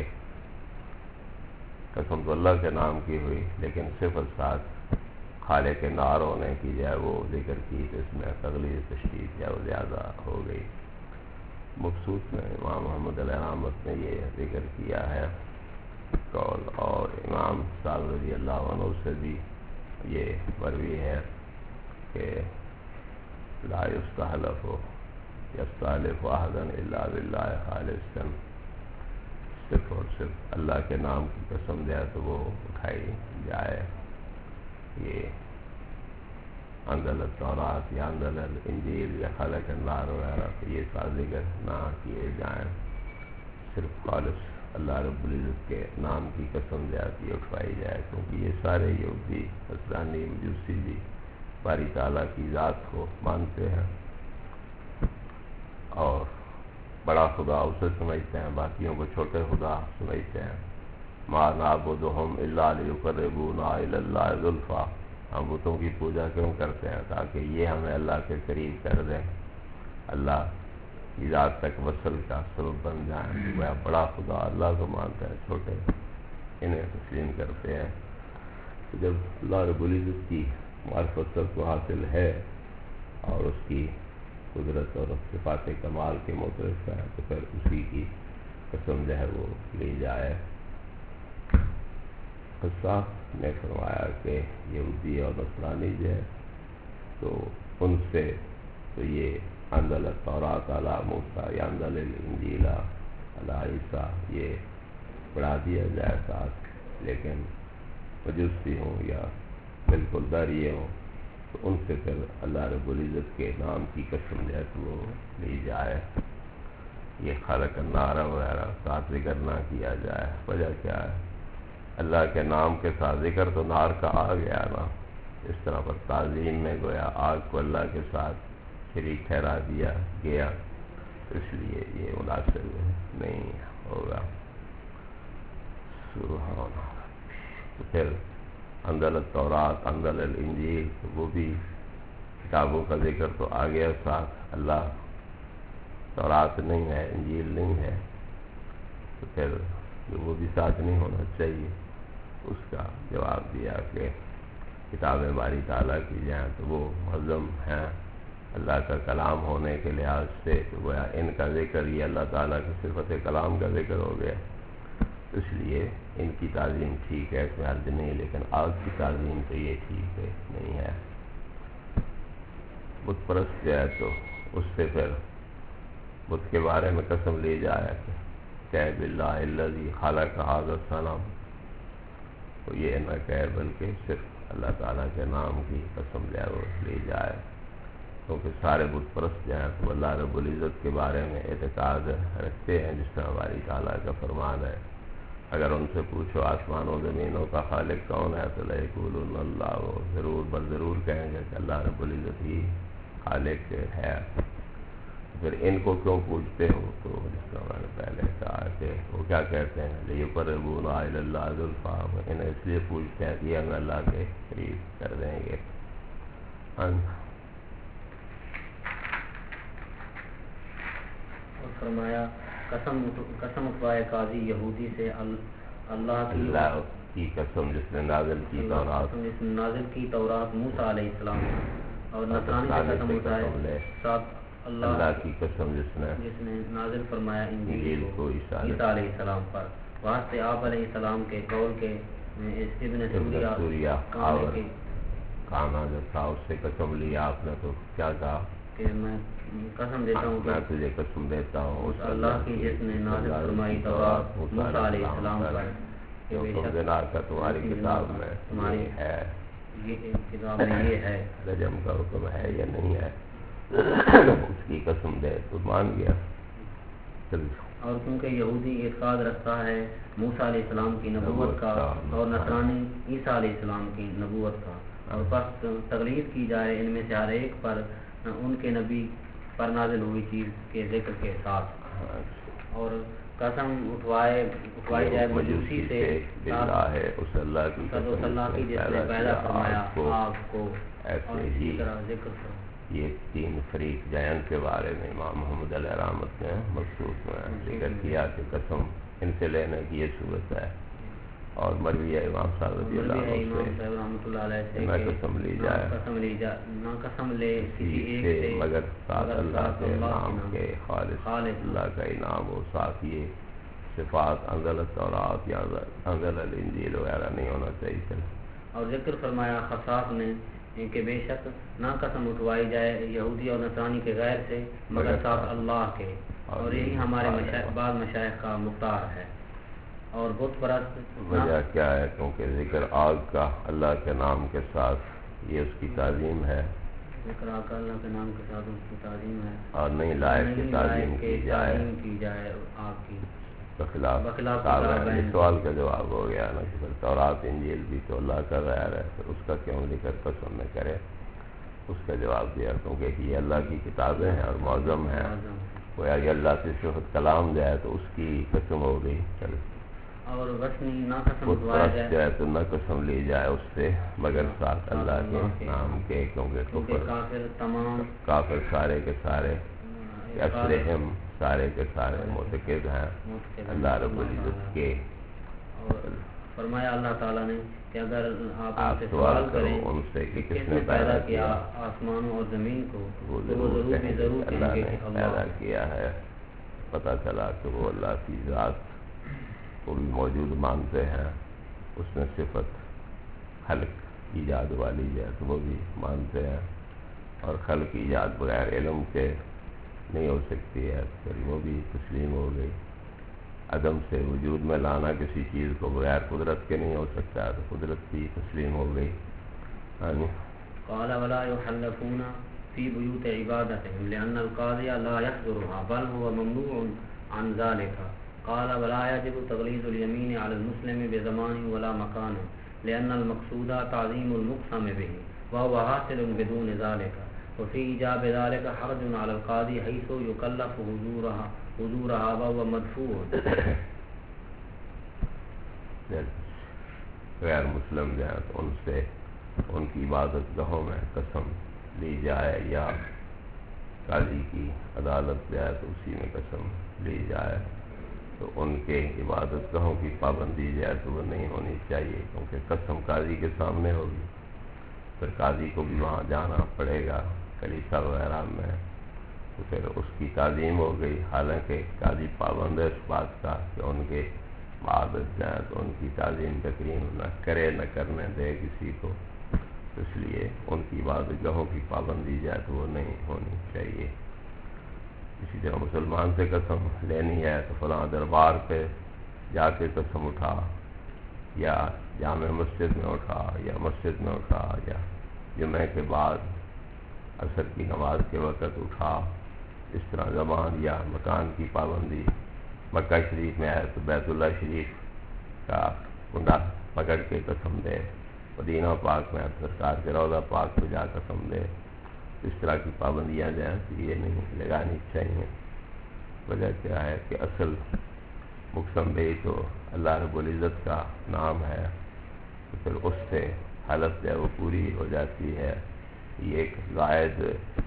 قسم تو اللہ کے نام کی ہوئی لیکن صفت ساتھ خالق نار ہونے کی جو ہے وہ ذکر کی، تو اس میں تغلیظ تشدید جو ہے وہ زیادہ ہو گئی۔ مبسوط میں امام محمد علیہ رحمت نے یہ ذکر کیا ہے قول، اور امام صاحب رضی اللہ عنہ سے بھی یہ مروی ہے کہ لا یستحلف یستحلف احدا الا باللہ خالصا، صرف اور صرف اللہ کے نام کی قسم دے تو وہ اٹھائی جائے۔ یہ انزل التوراۃ یا انزل الانجیل یا خلق النار وغیرہ تو یہ سارے ذکر نہ کیے جائیں، صرف خالص اللہ رب العزت کے نام کی قسم دیاتی اٹھوائی جائے، کیونکہ یہ سارے یہودی نصرانی مجوسی بھی باری تعالیٰ کی ذات کو مانتے ہیں اور بڑا خدا اسے سمجھتے ہیں، باقیوں کو چھوٹے خدا سمجھتے ہیں۔ ما نعبدہم الا لیقربونا الی اللہ زلفیٰ، ہم بتوں کی پوجا کیوں کرتے ہیں؟ تاکہ یہ ہمیں اللہ کے قریب کر دیں، اللہ کی ذات تک وصل کا سبب بن جائیں۔ وہ بڑا خدا اللہ کو مانتے ہیں، چھوٹے انہیں تسلیم کرتے ہیں۔ جب اللہ رب العزت کی معرفت سب کو حاصل ہے اور اس کی قدرت اور صفات کمال کے معترف ہے تو پھر اسی کی قسم جو ہے وہ لی جائے۔ قصاص نے فرمایا کہ یہودی اور نصرانی جو ہے تو ان سے تو یہ انزل التوراۃ علی موسیٰ یا انزل الانجیل علی عیسیٰ یہ بڑھا دیا جائے ساتھ، لیکن مجوسی ہوں یا بالکل داریے ہوں تو ان سے پھر اللہ رب العزت کے نام کی قسم جو ہے تو وہ لی جائے۔ یہ خلق النار وغیرہ ساتھ ذکر نہ کیا جائے۔ وجہ کیا ہے؟ اللہ کے نام کے ساتھ ذکر تو نار کا آ گیا نا، اس طرح پر تعظیم میں گویا آگ کو اللہ کے ساتھ شریک ٹھہرا دیا گیا، اس لیے یہ مناسب نہیں ہوگا۔ سبحان اللہ۔ تو پھر انزل التوراۃ انزل الانجیل، وہ بھی کتابوں کا ذکر تو آ گیا ساتھ، اللہ تورات نہیں ہے، انجیل نہیں ہے، تو پھر وہ بھی ساتھ نہیں ہونا چاہیے۔ اس کا جواب دیا کہ کتابیں باری تعالیٰ کی جائیں تو وہ معظم ہیں اللہ کا کلام ہونے کے لحاظ سے، تو گویا ان کا ذکر یہ اللہ تعالیٰ کی صفت کلام کا ذکر ہو گیا، اس لیے ان کی تعظیم ٹھیک ہے، اس میں حرج نہیں، لیکن آگ کی تعظیم تو یہ ٹھیک ہے نہیں ہے۔ بت پرست جو ہے تو اس سے پھر بت کے بارے میں قسم لی جائے کہ باللہ الذی خلق ھذا الصنم، تو یہ نہ کہے بلکہ صرف اللہ تعالیٰ کے نام کی قسم لی جائے، کیونکہ سارے بت پرست جو ہیں تو اللہ رب العزت کے بارے میں اعتقاد رکھتے ہیں، جس طرح باری تعالیٰ کا فرمان ہے، اگر ان سے پوچھو آسمان و زمینوں کا خالق کون ہے تو لَيَقُولُنَّ اللَّهُ، ضرور ضرور کہیں گے کہ اللہ رب العزت ہی خالق ہے۔ پھر ان کو کیوں پوچھتے ہو؟ تو جس طرح میں نے پہلے کہا کہ وہ کیا کہتے ہیں لِيُقَرِّبُونَا إِلَى اللَّهِ زُلْفَىٰ، انہیں اس لیے پوچھتے ہیں کہ یہ ہمیں اللہ کے قریب کر دیں گے۔ اور فرمایا قسم اٹھوائے قاضی یہودی سے اللہ کی قسم جس نے نازل کی تورات موسیٰ علیہ السلام، اور نصرانی سے قسم اٹھائے ساتھ اللہ کی قسم جس نے نازل فرمایا انجیل کو عیسیٰ علیہ السلام پر، واسطے آپ علیہ السلام کے قول کے ابن سوریہ کانا جو تھا اس سے قسم لی آپ نے، تو کیا کہا کہ میں قسم دیتا ہوں، میں تجھے قسم دیتا ہوں اس اللہ کی جس نے نازل فرمائی تورات موسیٰ علیہ السلام پر، کہ بنا کا تمہاری کتاب میں تمہاری ہے، یہ کتاب میں یہ ہے، رجم کا حکم ہے یا نہیں ہے، اس کی قسم دے تو مان گیا۔ اور کیونکہ یہودی اعتقاد رکھتا ہے موسیٰ علیہ السلام کی نبوت کا اور نصرانی عیسیٰ علیہ السلام کی نبوت کا، اور پس تقلید کی جائے ان میں سے ہر ایک پر ان کے نبی پر نازل ہوئی چیز کے ذکر کے ساتھ، اور قسم اٹھوائی جائے مجوسی سے ہے اس اللہ کی جس نے پیدا فرمایا آپ کو، ایسے ہی ذکر کرو۔ یہ تین فریق جین کے بارے میں امام محمد علیہ رحمت نے مخصوص میں ذکر کیا کہ قسم ان سے لینے کی یہ صورت ہے، اور مروی امام صاحب رضی اللہ عنہ سے نہ قسم لی جائے نہ قسم لے کسی ایک سے مگر ساتھ اللہ کے نام کے، خالص اللہ کا انعام ہو، ساتھ یہ صفات انزل التوراۃ یا انزل الانجیل وغیرہ نہیں ہونا چاہیے۔ اور ذکر فرمایا خصاص نے کہ بے شک نہ قسم اٹھوائی جائے یہودی اور نصرانی کے غیر سے مگر ساتھ اللہ کے، اور یہی ہمارے بعض مشائخ کا مختار ہے۔ اور بت پرست وجہ کیا ہے؟ کیونکہ ذکر آگ کا اللہ کے نام کے ساتھ یہ اس کی تعظیم ہے، ذکر آگ کا اللہ کے نام کے ساتھ اس کی تعظیم ہے، اور نہیں لائق کی تعظیم کی جائے آگ کی بخلاف اس سوال کا جواب ہو گیا نا کہ تورات انجیل بھی تو اللہ کا غیر ہے، پھر اس کا کیوں ذکر قسم نہ کرے؟ اس کا جواب دیا کیونکہ یہ اللہ کی کتابیں ہیں اور معظم ہیں، وہ اگر اللہ سے شہد کلام جائے تو اس کی قسم ہو گئی، چلے اور نہ قسم اٹھوایا جائے تو نہ قسم لی جائے اس سے مگر ساتھ اللہ کے نام کے، کیونکہ کافر سارے کے سارے اکثرہم سارے کے سارے معتقد ہیں اللہ رب العزت کے۔ اور فرمایا اللہ تعالیٰ نے کہ اگر آپ سوال کرو ان سے کہ کس نے پیدا کیا آسمانوں اور زمین کو، وہ ضرور کہیں گے اللہ نے پیدا کیا ہے۔ پتہ چلا کہ وہ اللہ کی ذات کو بھی موجود مانتے ہیں، اس میں صفت خلق ایجاد والی ہے تو وہ بھی مانتے ہیں، اور خلق ایجاد بغیر علم کے نہیں ہو سکتی ہے، پھر وہ بھی تسلیم ہو گئی۔ عدم سے وجود میں لانا کسی چیز کو بغیر قدرت کے نہیں ہو سکتا، تو قدرت بھی تسلیم ہو گئی۔ قال ولا يحلفون في بيوت عبادتهم لأن القاضي لا يحضرها بل هو ممنوع عن ذلك. قال ولا يجب تغليظ اليمين على المسلم بزمان ولا مكان لأن المقصود تعظيم المقسم به وهو حاصل بدون ذلك، وفي إيجاب ذلك حرج على القاضي حيث يكلف حضورها وهو مدفوع۔ غیر مسلم جو ہیں تو ان سے ان کی عبادت گاہوں میں قسم لی جائے، یا قاضی کی عدالت جائے تو اسی میں قسم لی جائے، تو ان کے عبادت گاہوں کی پابندی جائے تو وہ نہیں ہونی چاہیے، کیونکہ قسم قاضی کے سامنے ہوگی، پھر قاضی کو بھی وہاں جانا پڑے گا کلیسا وغیرہ میں، تو پھر اس کی تعظیم ہو گئی، حالانکہ قاضی پابند ہے اس بات کا کہ ان کے عبادت جائے تو ان کی تعظیم تکریم نہ کرے، نہ کرنے دے کسی کو، اس لیے ان کی عبادت گاہوں کی پابندی جائے تو وہ نہیں ہونی چاہیے۔ اسی طرح مسلمان سے قسم لینی ہے تو فلاں دربار پہ جا کے قسم اٹھا، یا جامع مسجد میں اٹھا یا مسجد میں اٹھا یا جمعہ کے بعد عصر کی نماز کے وقت اٹھا، اس طرح زمان یا مکان کی پابندی، مکہ شریف میں ہے تو بیت اللہ شریف کا کنڈا پکڑ کے قسم دے، مدینہ پاک میں سرکار کے روضہ پاک پہ جا قسم دے، اس طرح کی پابندیاں جو ہیں تو یہ نہیں لگانی چاہیے۔ وجہ کیا ہے کہ اصل مقسم دہی تو اللہ رب العزت کا نام ہے، تو پھر اس سے حالت جو ہے وہ پوری ہو جاتی ہے۔ یہ ایک زائد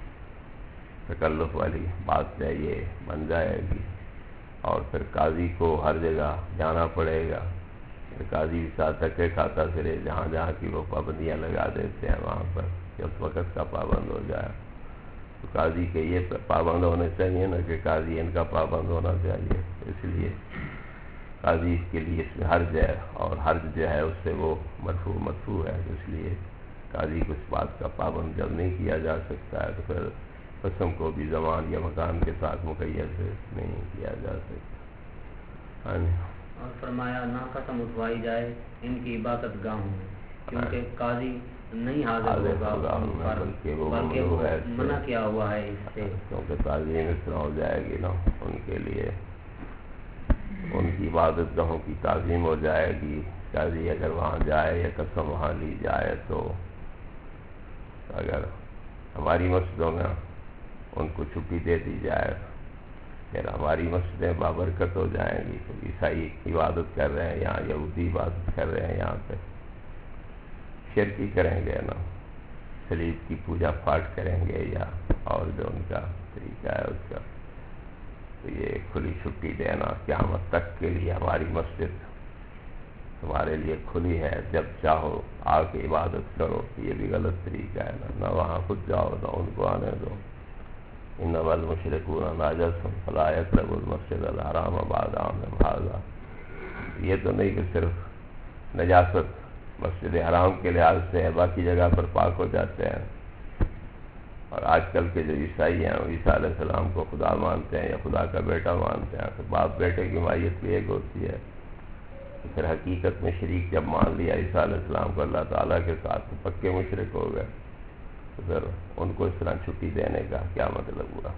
تکلف والی بات ہے، یہ بن جائے گی، اور پھر قاضی کو ہر جگہ جانا پڑے گا، پھر قاضی بھی ساتھ دھکے کھاتا پھرے، جہاں جہاں کی وہ پابندیاں لگا دیتے ہیں وہاں پر کہ اس وقت کا پابند ہو جائے۔ تو قاضی کے یہ پابند ہونے چاہیے نا کہ قاضی ان کا پابند ہونا چاہیے، اس لیے قاضی کے لیے اس میں حرج ہے، اور حرج جو ہے اس سے وہ مرفوع ہے، اس لیے قاضی کو اس بات کا پابند جب نہیں کیا جا سکتا ہے تو پھر قسم کو بھی زمان یا مکان کے ساتھ مقید نہیں کیا جا سکتا۔ اور فرمایا نہ قسم اٹھوائی جائے ان کی عبادت گاہوں میں، کیونکہ قاضی نہیں حاضر ہوگا ان پر، بلکہ وہ منع کیا ہوا ہے اس سے، کیونکہ تعظیم اس طرح ہو جائے گی نا ان کے لیے، ان کی عبادت گاہوں کی تعظیم ہو جائے گی۔ قاضی اگر وہاں جائے یا قسم وہاں لی جائے تو اگر ہماری مسجدوں میں ان کو چھٹی دے دی جائے پھر ہماری مسجدیں بابرکت ہو جائیں گی، تو عیسائی عبادت کر رہے ہیں یہاں، یہودی عبادت کر رہے ہیں یہاں پہ، شرک ہی کریں گے نا، صلیب کی پوجا پاٹ کریں گے یا اور جو ان کا طریقہ ہے اس کا، تو یہ کھلی چھٹی دینا قیامت تک کے لیے ہماری مسجد تمہارے لیے کھلی ہے، جب چاہو آ کے عبادت کرو، یہ بھی غلط طریقہ ہے نا، نہ وہاں خود جاؤ نہ ان کو آنے دو۔ انما المشرکون نجس فلا یقربوا المسجد الحرام بعد عامهم ھذا، یہ تو نہیں کہ صرف نجاست مسجد حرام کے لحاظ سے ہے، باقی جگہ پر پاک ہو جاتے ہیں۔ اور آج کل کے جو عیسائی ہیں وہ عیسیٰ علیہ السلام کو خدا مانتے ہیں یا خدا کا بیٹا مانتے ہیں، تو باپ بیٹے کی مائیت بھی ایک ہوتی ہے، تو پھر حقیقت میں شریک جب مان لیا عیسیٰ علیہ السلام کو اللہ تعالیٰ کے ساتھ تو پکے مشرک ہو گئے، تو پھر ان کو اس طرح چھٹی دینے کا کیا مطلب ہوا؟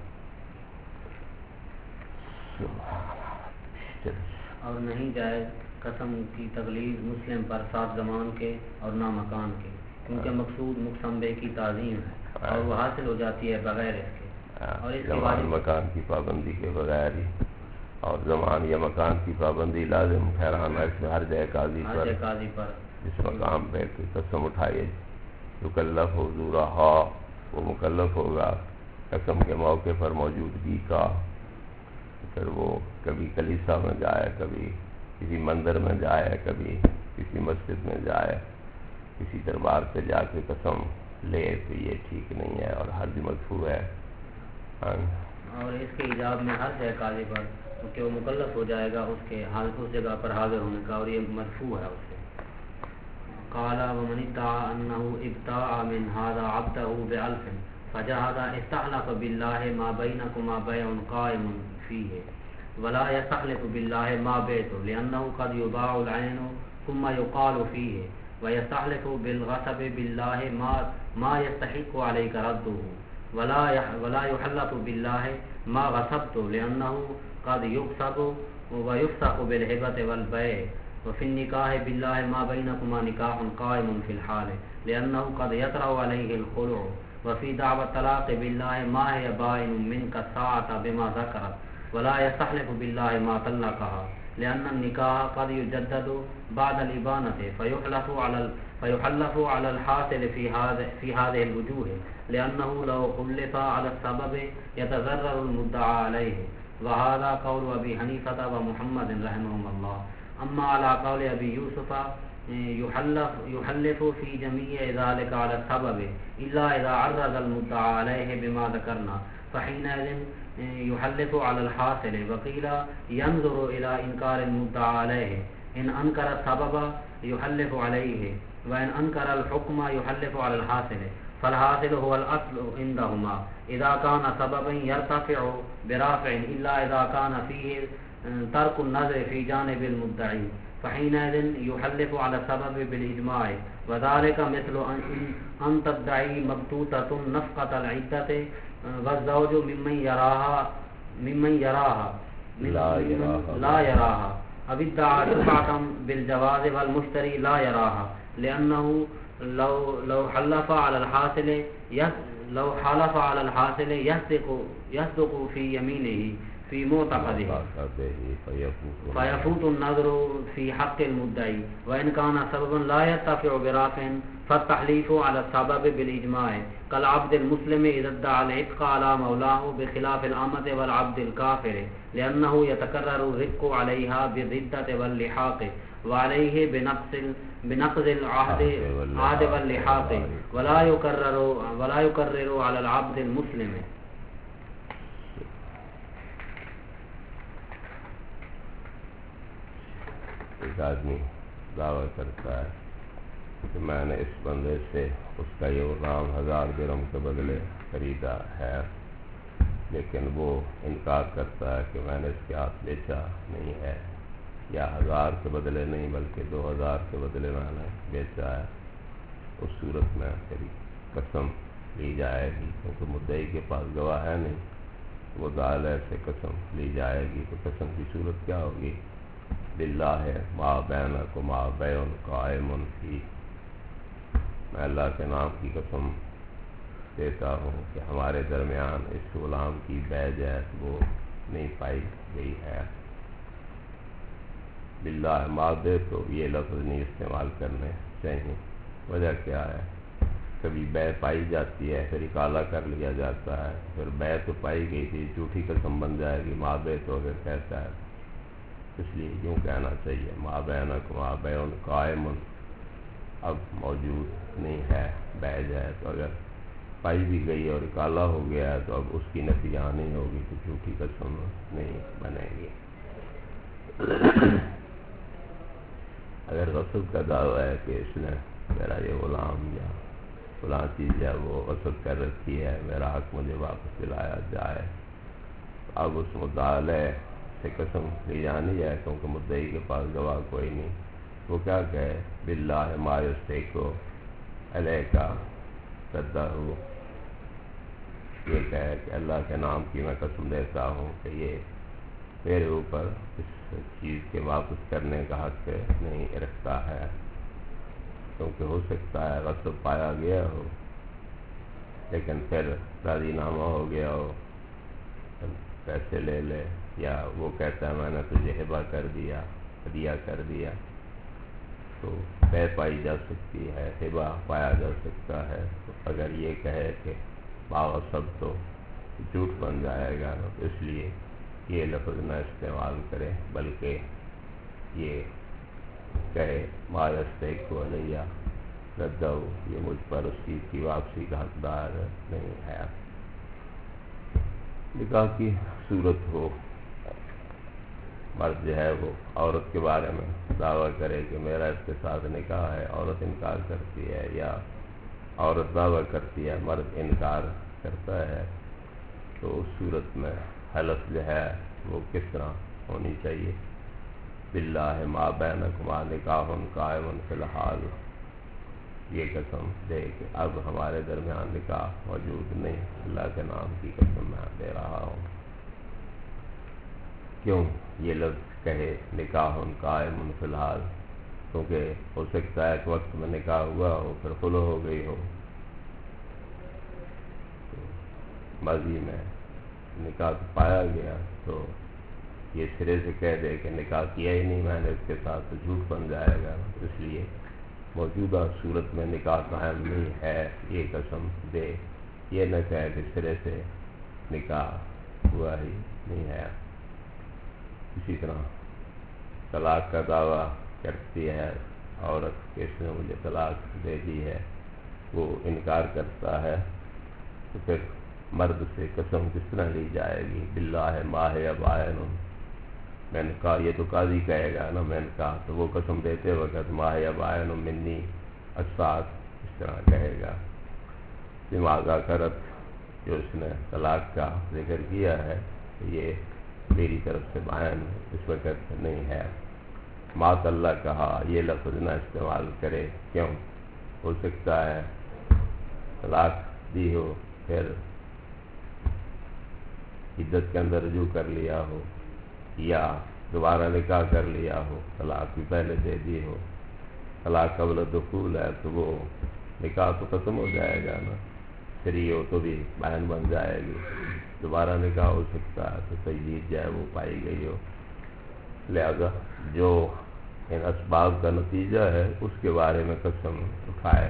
اور نہیں جائے قسم کی تغلیظ مسلم پر ساتھ زمان کے اور نہ مکان کے، کیونکہ مقصود مقسم بے کی تعظیم ہے اور وہ حاصل ہو جاتی ہے بغیر اس کے، اور اس کے بعد مکان کی پابندی کے بغیر ہی، اور زمان یا مکان کی پابندی لازم حیران ہے اس میں ہر جگہ قاضی پر جس مقام پہ قسم اٹھائیے مکلف حضورہ وہ مکلف ہوگا قسم کے موقع پر موجودگی کا، پھر وہ کبھی کلیسا میں جائے، کبھی کسی مندر میں جائے، کبھی کسی مسجد میں جائے، کسی دربار پہ جا کے قسم لے، تو یہ ٹھیک نہیں ہے اور حرج مرفوع ہے۔ اور اس کے ایجاب میں ہر جگہ قاضی پر کہ وہ مکلف ہو جائے گا اس جگہ پر حاضر ہونے کا، اور یہ مرفوع ہے اس سے۔ قال ومن ادعى انه ابتاع من هذا عبده بألف فجاهد استحلف بالله ما بينكما بيع قائم فيه ولا يستحلف بالله ما بيت، لأنه قد يباع العين ثم يقال فيه، ويستحلف بالغصب بالله ما يستحق عليك رده، ولا يحلف بالله ما غصبت، لأنه قد يغصب ويفسخ بالهبة والبيع، وفي النكاح بالله ما بينكما نكاح قائم في الحال، لأنه قد يطرأ عليه الخلع، وفي دعوى الطلاق بالله ما هي بائن منك الساعة بما ذكرت، ولا يستحلف بالله ما طلقها، لأن النكاح قد يجدد بعد الإبانة، فيحلف على الحاصل في هذه الوجوه، لأنه لو حلف على السبب يتضرر المدعى عليه، وهذا قول أبي حنيفة ومحمد رحمهم الله۔ اما على قول ابی یوسف يحلف في جميع ذلك على السبب الا اذا عرض المدعى عليه بما ذكرنا، فحينئذ يحلف على الحاصل، وقيل ينظر الى انكار المدعى عليه، ان انكر السبب يحلف عليه، وان انكر الحكم يحلف على الحاصل، فالحاصل هو الاصل عندهما اذا كان سببا يرتفع برافع، الا اذا كان فيه ترك النظر في جانب المدعي فحينئذ يحلف على السبب بالإجماع وذلك مثل أن تدعي مبتوتة نفقة العدة والزوج ممن يراها لا يراها أو ادعى شفعة بالجواز والمشتري لا يراها لأنه لو حلف على الحاصل يصدق في يمينه في معتقده فيفوت النظر في حق المدعي وإن كان سببا لا يتفع برافع فالتحليف على السبب بالإجماع كالعبد المسلم إذا ادعى العتق على مولاه بخلاف الأمة والعبد الكافر لأنه يتكرر الرق عليها بالردة واللحاق وعليه بنقض العهد واللحاق ولا يكرر على العبد المسلم. ایک آدمی دعویٰ کرتا ہے کہ میں نے اس بندے سے اس کا یہ غلام 1000 درہم کے بدلے خریدا ہے، لیکن وہ انکار کرتا ہے کہ میں نے اس کے ہاتھ بیچا نہیں ہے، یا 1000 کے بدلے نہیں بلکہ 2000 کے بدلے میں نے بیچا ہے. اس صورت میں پھر قسم لی جائے گی کیونکہ مدعی کے پاس گواہ ہے نہیں، وہ دالے سے قسم لی جائے گی. تو قسم کی صورت کیا ہوگی؟ باللہ ما بینکم بیع قائم فی، میں اللہ کے نام کی قسم دیتا ہوں کہ ہمارے درمیان اس غلام کی بیع جائز وہ نہیں پائی گئی ہے. باللہ مادے تو یہ لفظ نہیں استعمال کرنے چاہیے. وجہ کیا ہے؟ کبھی بیع پائی جاتی ہے پھر اکالا کر لیا جاتا ہے، پھر بیع تو پائی گئی تھی، جھوٹی قسم بن جائے گی. مادے تو اگر کہتا ہے اس لیے یوں کہنا چاہیے ما بینکم بیع قائم، اب موجود نہیں ہے بیع جائز. تو اگر پائی بھی گئی اور اکالا ہو گیا ہے تو اب اس کی نفی یہاں نہیں ہوگی تو جھوٹی قسم نہیں بنے گی. اگر غصب کا دعویٰ ہے کہ اس نے میرا یہ غلام یا فلاں چیز ہے وہ غصب کر رکھی ہے، میرا حق مجھے واپس دلایا جائے، اب اس مدعا سے قسم لی جانی ہے کیونکہ مدعی کے پاس گواہ کوئی نہیں. وہ کیا کہے؟ باللہ ما یستحق علیک ردہ، یہ کہے کہ اللہ کے نام کی میں قسم دیتا ہوں کہ یہ میرے اوپر اس چیز کے واپس کرنے کا حق نہیں رکھتا ہے. کیونکہ ہو سکتا ہے غصب پایا گیا ہو لیکن پھر راضی نامہ ہو گیا ہو، پیسے لے لے، یا وہ کہتا ہے میں نے تجھے ہبہ کر دیا، ہدیہ کر دیا، تو بیع پائی جا سکتی ہے، ہبہ پایا جا سکتا ہے. تو اگر یہ کہے کہ باغصب تو جھوٹ بن جائے گا، اس لیے یہ لفظ نہ استعمال کرے بلکہ یہ کہے ما یستحق علیہ ردہ، یہ مجھ پر اس چیز کی واپسی کا حقدار نہیں ہے. نکاح کی صورت ہو، مرد جو ہے وہ عورت کے بارے میں دعویٰ کرے کہ میرا اس کے ساتھ نکاح ہے، عورت انکار کرتی ہے، یا عورت دعویٰ کرتی ہے مرد انکار کرتا ہے، تو اس صورت میں حلف جو ہے وہ کس طرح ہونی چاہیے؟ باللہ ما بینکما نکاح قائم فی الحال، یہ قسم دے کہ اب ہمارے درمیان نکاح موجود نہیں، اللہ کے نام کی قسم میں دے رہا ہوں. کیوں یہ لفظ کہے نکاح قائم فی الحال؟ کیونکہ ہو سکتا ہے کہ وقت میں نکاح ہوا ہو پھر خلو ہو گئی ہو، تو ماضی میں نکاح پایا گیا تو یہ سرے سے کہہ دے کہ نکاح کیا ہی نہیں میں نے اس کے ساتھ، تو جھوٹ بن جائے گا. اس لیے موجودہ صورت میں نکاح قائم نہیں ہے یہ قسم دے، یہ نہ کہے کہ سرے سے نکاح ہوا ہی نہیں ہے. اسی طرح طلاق کا دعویٰ کرتی ہے عورت کہ اس نے مجھے طلاق دے دی ہے، وہ انکار کرتا ہے، تو پھر مرد سے قسم کس طرح لی جائے گی؟ باللہ ما ہی بائن، میں نے کہا یہ تو قاضی کہے گا نا، میں نے کہا تو وہ قسم دیتے وقت ما ہی بائن منی اسات اس طرح کہے گا. دماغ کرت جو اس نے طلاق کا ذکر کیا ہے یہ میری طرف سے بیان اس وقت نہیں ہے۔ مات اللہ کہا یہ لفظ نہ استعمال کرے، کیوں؟ ہو سکتا ہے طلاق دی ہو، پھر عدت کے اندر رجوع کر لیا ہو، یا دوبارہ نکاح کر لیا ہو، طلاق بھی پہلے دے دی ہو۔ طلاق قبل دخول ہے تو وہ نکاح تو ختم ہو جائے گا نا، فری ہو تو بھی بہن بن جائے گی، دوبارہ نکاح ہو سکتا ہے تو تجدید جائے وہ پائی گئی ہو۔ لہذا جو ان اسباب کا نتیجہ ہے اس کے بارے میں قسم اٹھائے،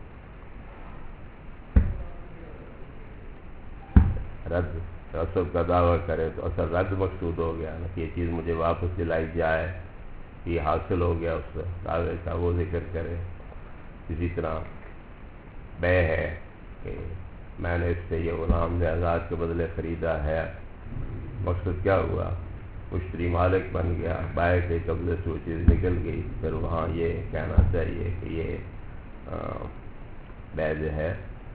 رد غصب کا دعویٰ کرے تو اصل رد مقصود ہو گیا نا، کہ یہ چیز مجھے واپس دلائی جائے، یہ حاصل ہو گیا اس سے دعوے کا، وہ ذکر کرے۔ اسی طرح بے ہے کہ میں نے اس سے یہ غلام جائیداد کے بدلے خریدا ہے، مقصد کیا ہوا؟ مشتری مالک بن گیا، بائع کے قبضے سے وہ چیز نکل گئی، پھر وہاں یہ کہنا چاہیے کہ یہ بے جو ہے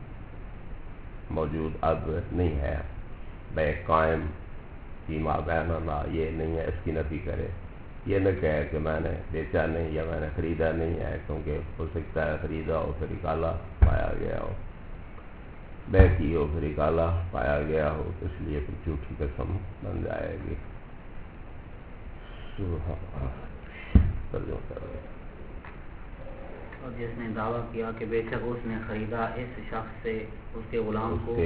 موجود اب نہیں ہے، بے قائم فیما بیننا، یہ نہیں ہے، اس کی نفی کرے۔ یہ نہ کہے کہ میں نے بیچا نہیں یا میں نے خریدا نہیں ہے، کیونکہ ہو سکتا ہے خریدا ہو پھر اکالا پایا گیا ہو، بے کی ہو پھر اکالا پایا گیا ہو، تو اس لیے پھر جھوٹی قسم بن جائے گی۔ ترجمہ کرو۔ اور جس نے دعویٰ کیا کہ بے شک اس نے خریدا اس شخص سے اس کے غلام کو،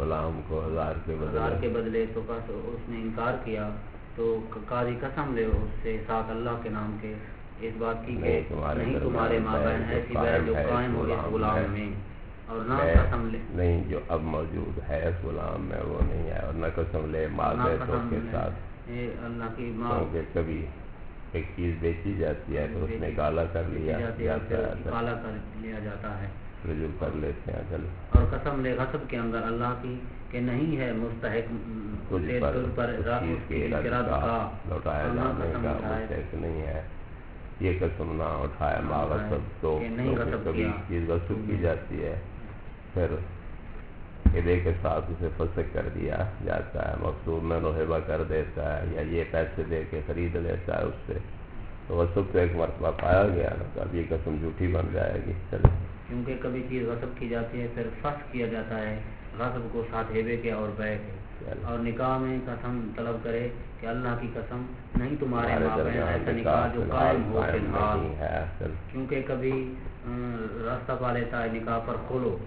1000 کے بدلے، تو اس نے انکار کیا تو قاضی قسم لے اس سے ساتھ اللہ کے نام کے اس بات کی کہ نہیں تمہارے مابین ایسی بے جو قائم ہو اس غلام میں، اور نہ قسم لے نہیں جو اب موجود ہے اس غلام میں وہ نہیں ہے، اور نہ قسم لے مال بیتوں کے ساتھ، اللہ کی کیونکہ کبھی ایک چیز بیچی جاتی ہے تو اس میں کالا کر لیا جاتا ہے، کالا کر لیا جاتا ہے، رجوع کر لیتے ہیں چل۔ اور قسم لے غصب کے اندر اللہ کی کہ نہیں ہے مستحق تجھ پر اس چیز کے رد کا لوٹایا جانے کا مستحق نہیں ہے، یہ قسم نہ اٹھائے ما غصب، تو کبھی چیز غصب کی جاتی ہے پھر ہبے کے ساتھ اسے فسق کر دیا جاتا ہے، مقصود میں ہبہ کر دیتا ہے یا یہ پیسے دے کے خرید لیتا ہے اس سے، تو غصب تو ایک مرتبہ پایا گیا نا، تو اب یہ قسم جھوٹی بن جائے گی۔ چلے، کیونکہ کبھی چیز غصب کی جاتی ہے پھر فسخ کیا جاتا ہے غصب کو ساتھ ہبے کے اور بیع کے، اور نکاح میں قسم طلب کرے کہ اللہ کی قسم نہیں تمہارے مابین ایسا نکاح جو قائم ہو فی الحال، کیونکہ کبھی راستہ پا لیتا ہے نکاح پر کھولو،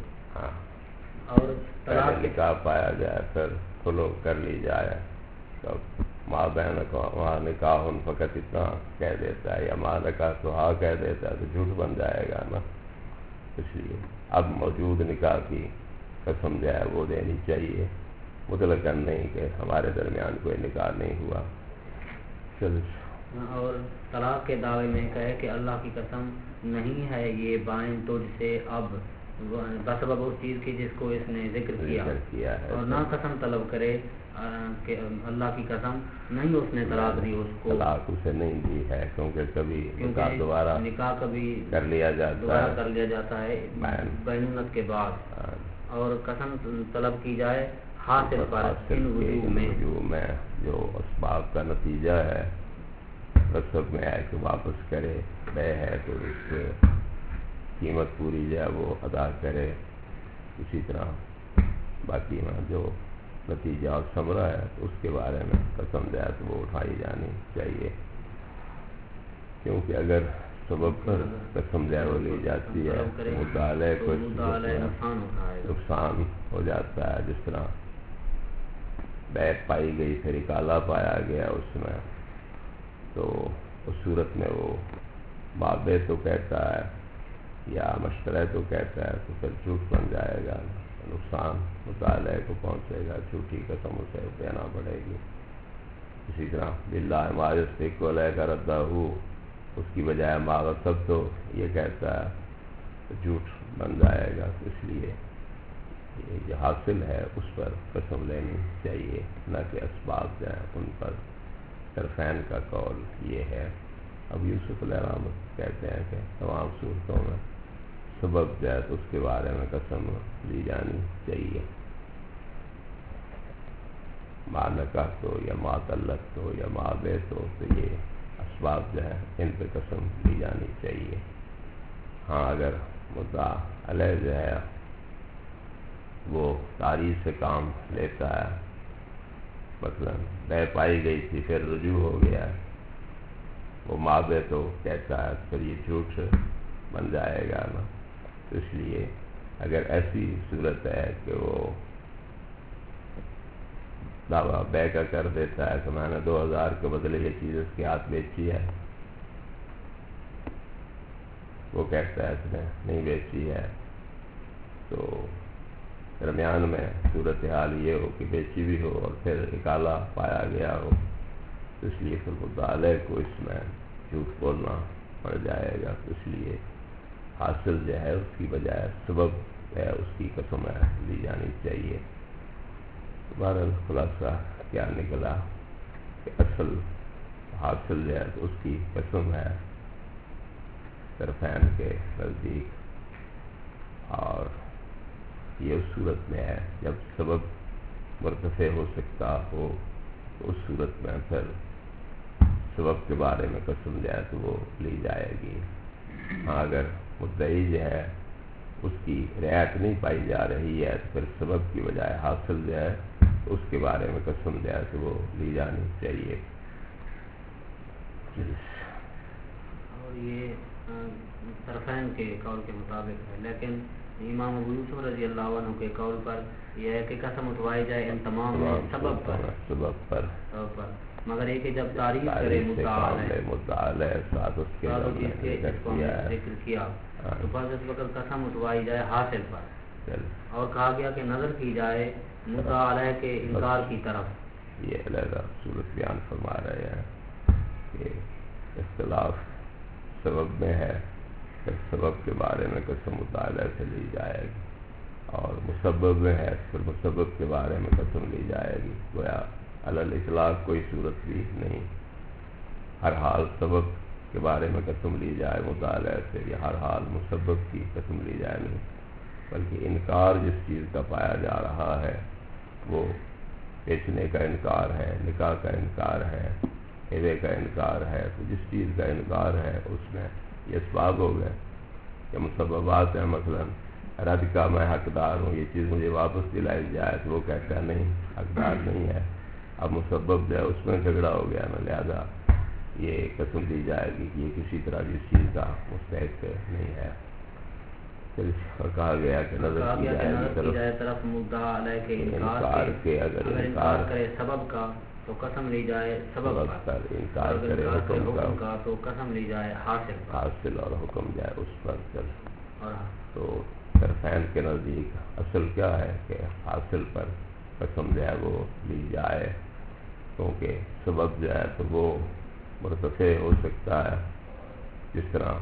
اور پہلے نکاح پایا جائے پھر کھلو کر لی جائے، تو ماں بہن کو وہاں نکاح فقط اتنا کہہ دیتا ہے، یا ماں نکاح تو ہاں کہہ دیتا ہے تو جھوٹ بن جائے گا نا، اس لیے اب موجود نکاح کی قسم جو ہے وہ دینی چاہیے، مطلقاً نہیں کہ ہمارے درمیان کوئی نکاح نہیں ہوا۔ چل، اور طلاق کے دعوے میں کہے کہ اللہ کی قسم نہیں ہے یہ بائیں تجھ سے اب، بسبب اس چیز کی جس کو اس نے ذکر کیا ہے، اور نہ قسم طلب کرے کہ اللہ کی قسم نہیں اس نے طلاق دی، اس کو طلاق اسے نہیں دی ہے، کیونکہ کبھی نکاح دوبارہ نکاح کبھی کر لیا جاتا ہے بینونت کے بعد، اور قسم طلب کی جائے حاصل پر ان وجوہ میں جو اسباب کا نتیجہ ہے، رسب میں ہے کہ واپس کرے، بے ہے تو اس سے قیمت پوری جو ہے وہ ادا کرے، اسی طرح باقی میں جو نتیجہ اور ثمرہ ہے اس کے بارے میں قسم جو ہے تو وہ اٹھائی جانی چاہیے، کیونکہ اگر سبب پر قسم جو ہے وہ لی جاتی ہے مطالعے کو نقصان ہو جاتا ہے، جس طرح بے پائی گئی پھر اکالا پایا گیا اس میں، تو اس صورت میں وہ بابے تو کہتا ہے یا مشترے تو کہتا ہے تو پھر جھوٹ بن جائے گا، نقصان مطالعے کو پہنچے گا، جھوٹی قسم اسے دینا پڑے گی۔ اسی طرح باللہ ماجستک کو لے کر ردا ہو، اس کی بجائے ماغصب تو یہ کہتا ہے تو جھوٹ بن جائے گا، اس لیے یہ جو حاصل ہے اس پر قسم لینی چاہیے، نہ کہ اسباب جو ہیں ان پر۔ طرفین کا قول یہ ہے، اب یوسف علیہ السلام کہتے ہیں کہ تمام صورتوں میں سبب جو ہے تو اس کے بارے میں قسم لی جانی چاہیے۔ ما نکحت ہو یا ما طلقت ہو یا ما بیت ہو، تو یہ اسباب جو ہے ان پہ قسم لی جانی چاہیے۔ ہاں اگر مدعا علیہ جو ہے وہ تاریخ سے کام لیتا ہے، مثلا بے پائی گئی تھی پھر رجوع ہو گیا، وہ ما بیت ہو کہتا ہے، پھر یہ جھوٹ بن جائے گا نا۔ تو اس لیے اگر ایسی صورت ہے کہ وہ دعویٰ بے کا کر دیتا ہے کہ میں نے 2000 کے بدلے یہ چیز اس کے ہاتھ بیچی ہے، وہ کہتا ہے اس نے نہیں بیچی ہے، تو درمیان میں صورتحال یہ ہو کہ بیچی بھی ہو اور پھر نکالا پایا گیا ہو، تو اس لیے پھر مدعا علیہ کو اس میں جھوٹ بولنا پڑ جائے گا۔ تو اس لیے حاصل جو ہے اس کی بجائے سبب ہے اس کی قسم ہے لی جانی چاہیے۔ بہرحال خلاصہ کیا نکلا کہ اصل حاصل جو ہے تو اس کی قسم ہے طرفین کے نزدیک، اور یہ اس صورت میں ہے جب سبب مرتفع ہو سکتا ہو، تو اس صورت میں پھر سبب کے بارے میں قسم جو ہے تو وہ لی جائے گی۔ ہاں اگر مدعی جو ہے اس کی رعایت نہیں پائی جا رہی ہے تو پھر سبب کی بجائے حاصل جو ہے تو اس کے بارے میں قسم جو ہے تو وہ لی جانی چاہیے۔ اور یہ طرفین کے قول کے مطابق ہے، لیکن امام ابو یوسف رضی اللہ عنہ کے قول پر یہ ہے کہ قسم اٹھوائی جائے ان تمام سبب پر، مگر یہ کہ جب تعریف کرے مدعا علیہ ساتھ اس کے ذکر کیا تو بس اس وقت قسم اٹھوائی جائے حاصل پر، اور کہا گیا کہ نظر کی جائے مدعا علیہ کے انکار کی طرف۔ یہ علیحدہ صورت بیان فرما رہے ہیں کہ اختلاف سبب میں ہے، پھر سبب کے بارے میں قسم مدعا علیہ سے لی جائے گی، اور مسبب میں ہے پھر مسبب کے بارے میں قسم لی جائے گی۔ گویا علی الاطلاق کوئی صورت بھی نہیں، ہر حال سبب کے بارے میں قسم لی جائے مدعا علیہ سے، یا ہر حال مسبب کی قسم لی جائے نہیں، بلکہ انکار جس چیز کا پایا جا رہا ہے وہ بیچنے کا انکار ہے، نکاح کا انکار ہے، ہیوے کا انکار ہے، تو جس چیز کا انکار ہے اس میں یہ اسباب ہو گئے کہ مسببات ہیں، مثلا رد کا میں حقدار ہوں، یہ چیز مجھے واپس دلائی جائے تو وہ کہتا ہے نہیں حقدار نہیں ہے، اب مسبب جو ہے اس میں جھگڑا ہو گیا نا، لہذا یہ قسم دی جائے گی کہ یہ کسی طرح جس چیز کا مستحق نہیں ہے۔ پھر کہا گیا کہ نظر کی جائے طرف مدعا علیہ کے انکار کے، اگر انکار کرے سبب کا تو قسم لی جائے سبب پر، انکار کرے حکم کا تو قسم لی جائے حاصل اور حکم جائے اس پر۔ تو طرفین کے نزدیک اصل کیا ہے کہ حاصل پر قسم جو ہے وہ لی جائے، کیونکہ سبب جو ہے تو وہ مرتفع ہو سکتا ہے، جس طرح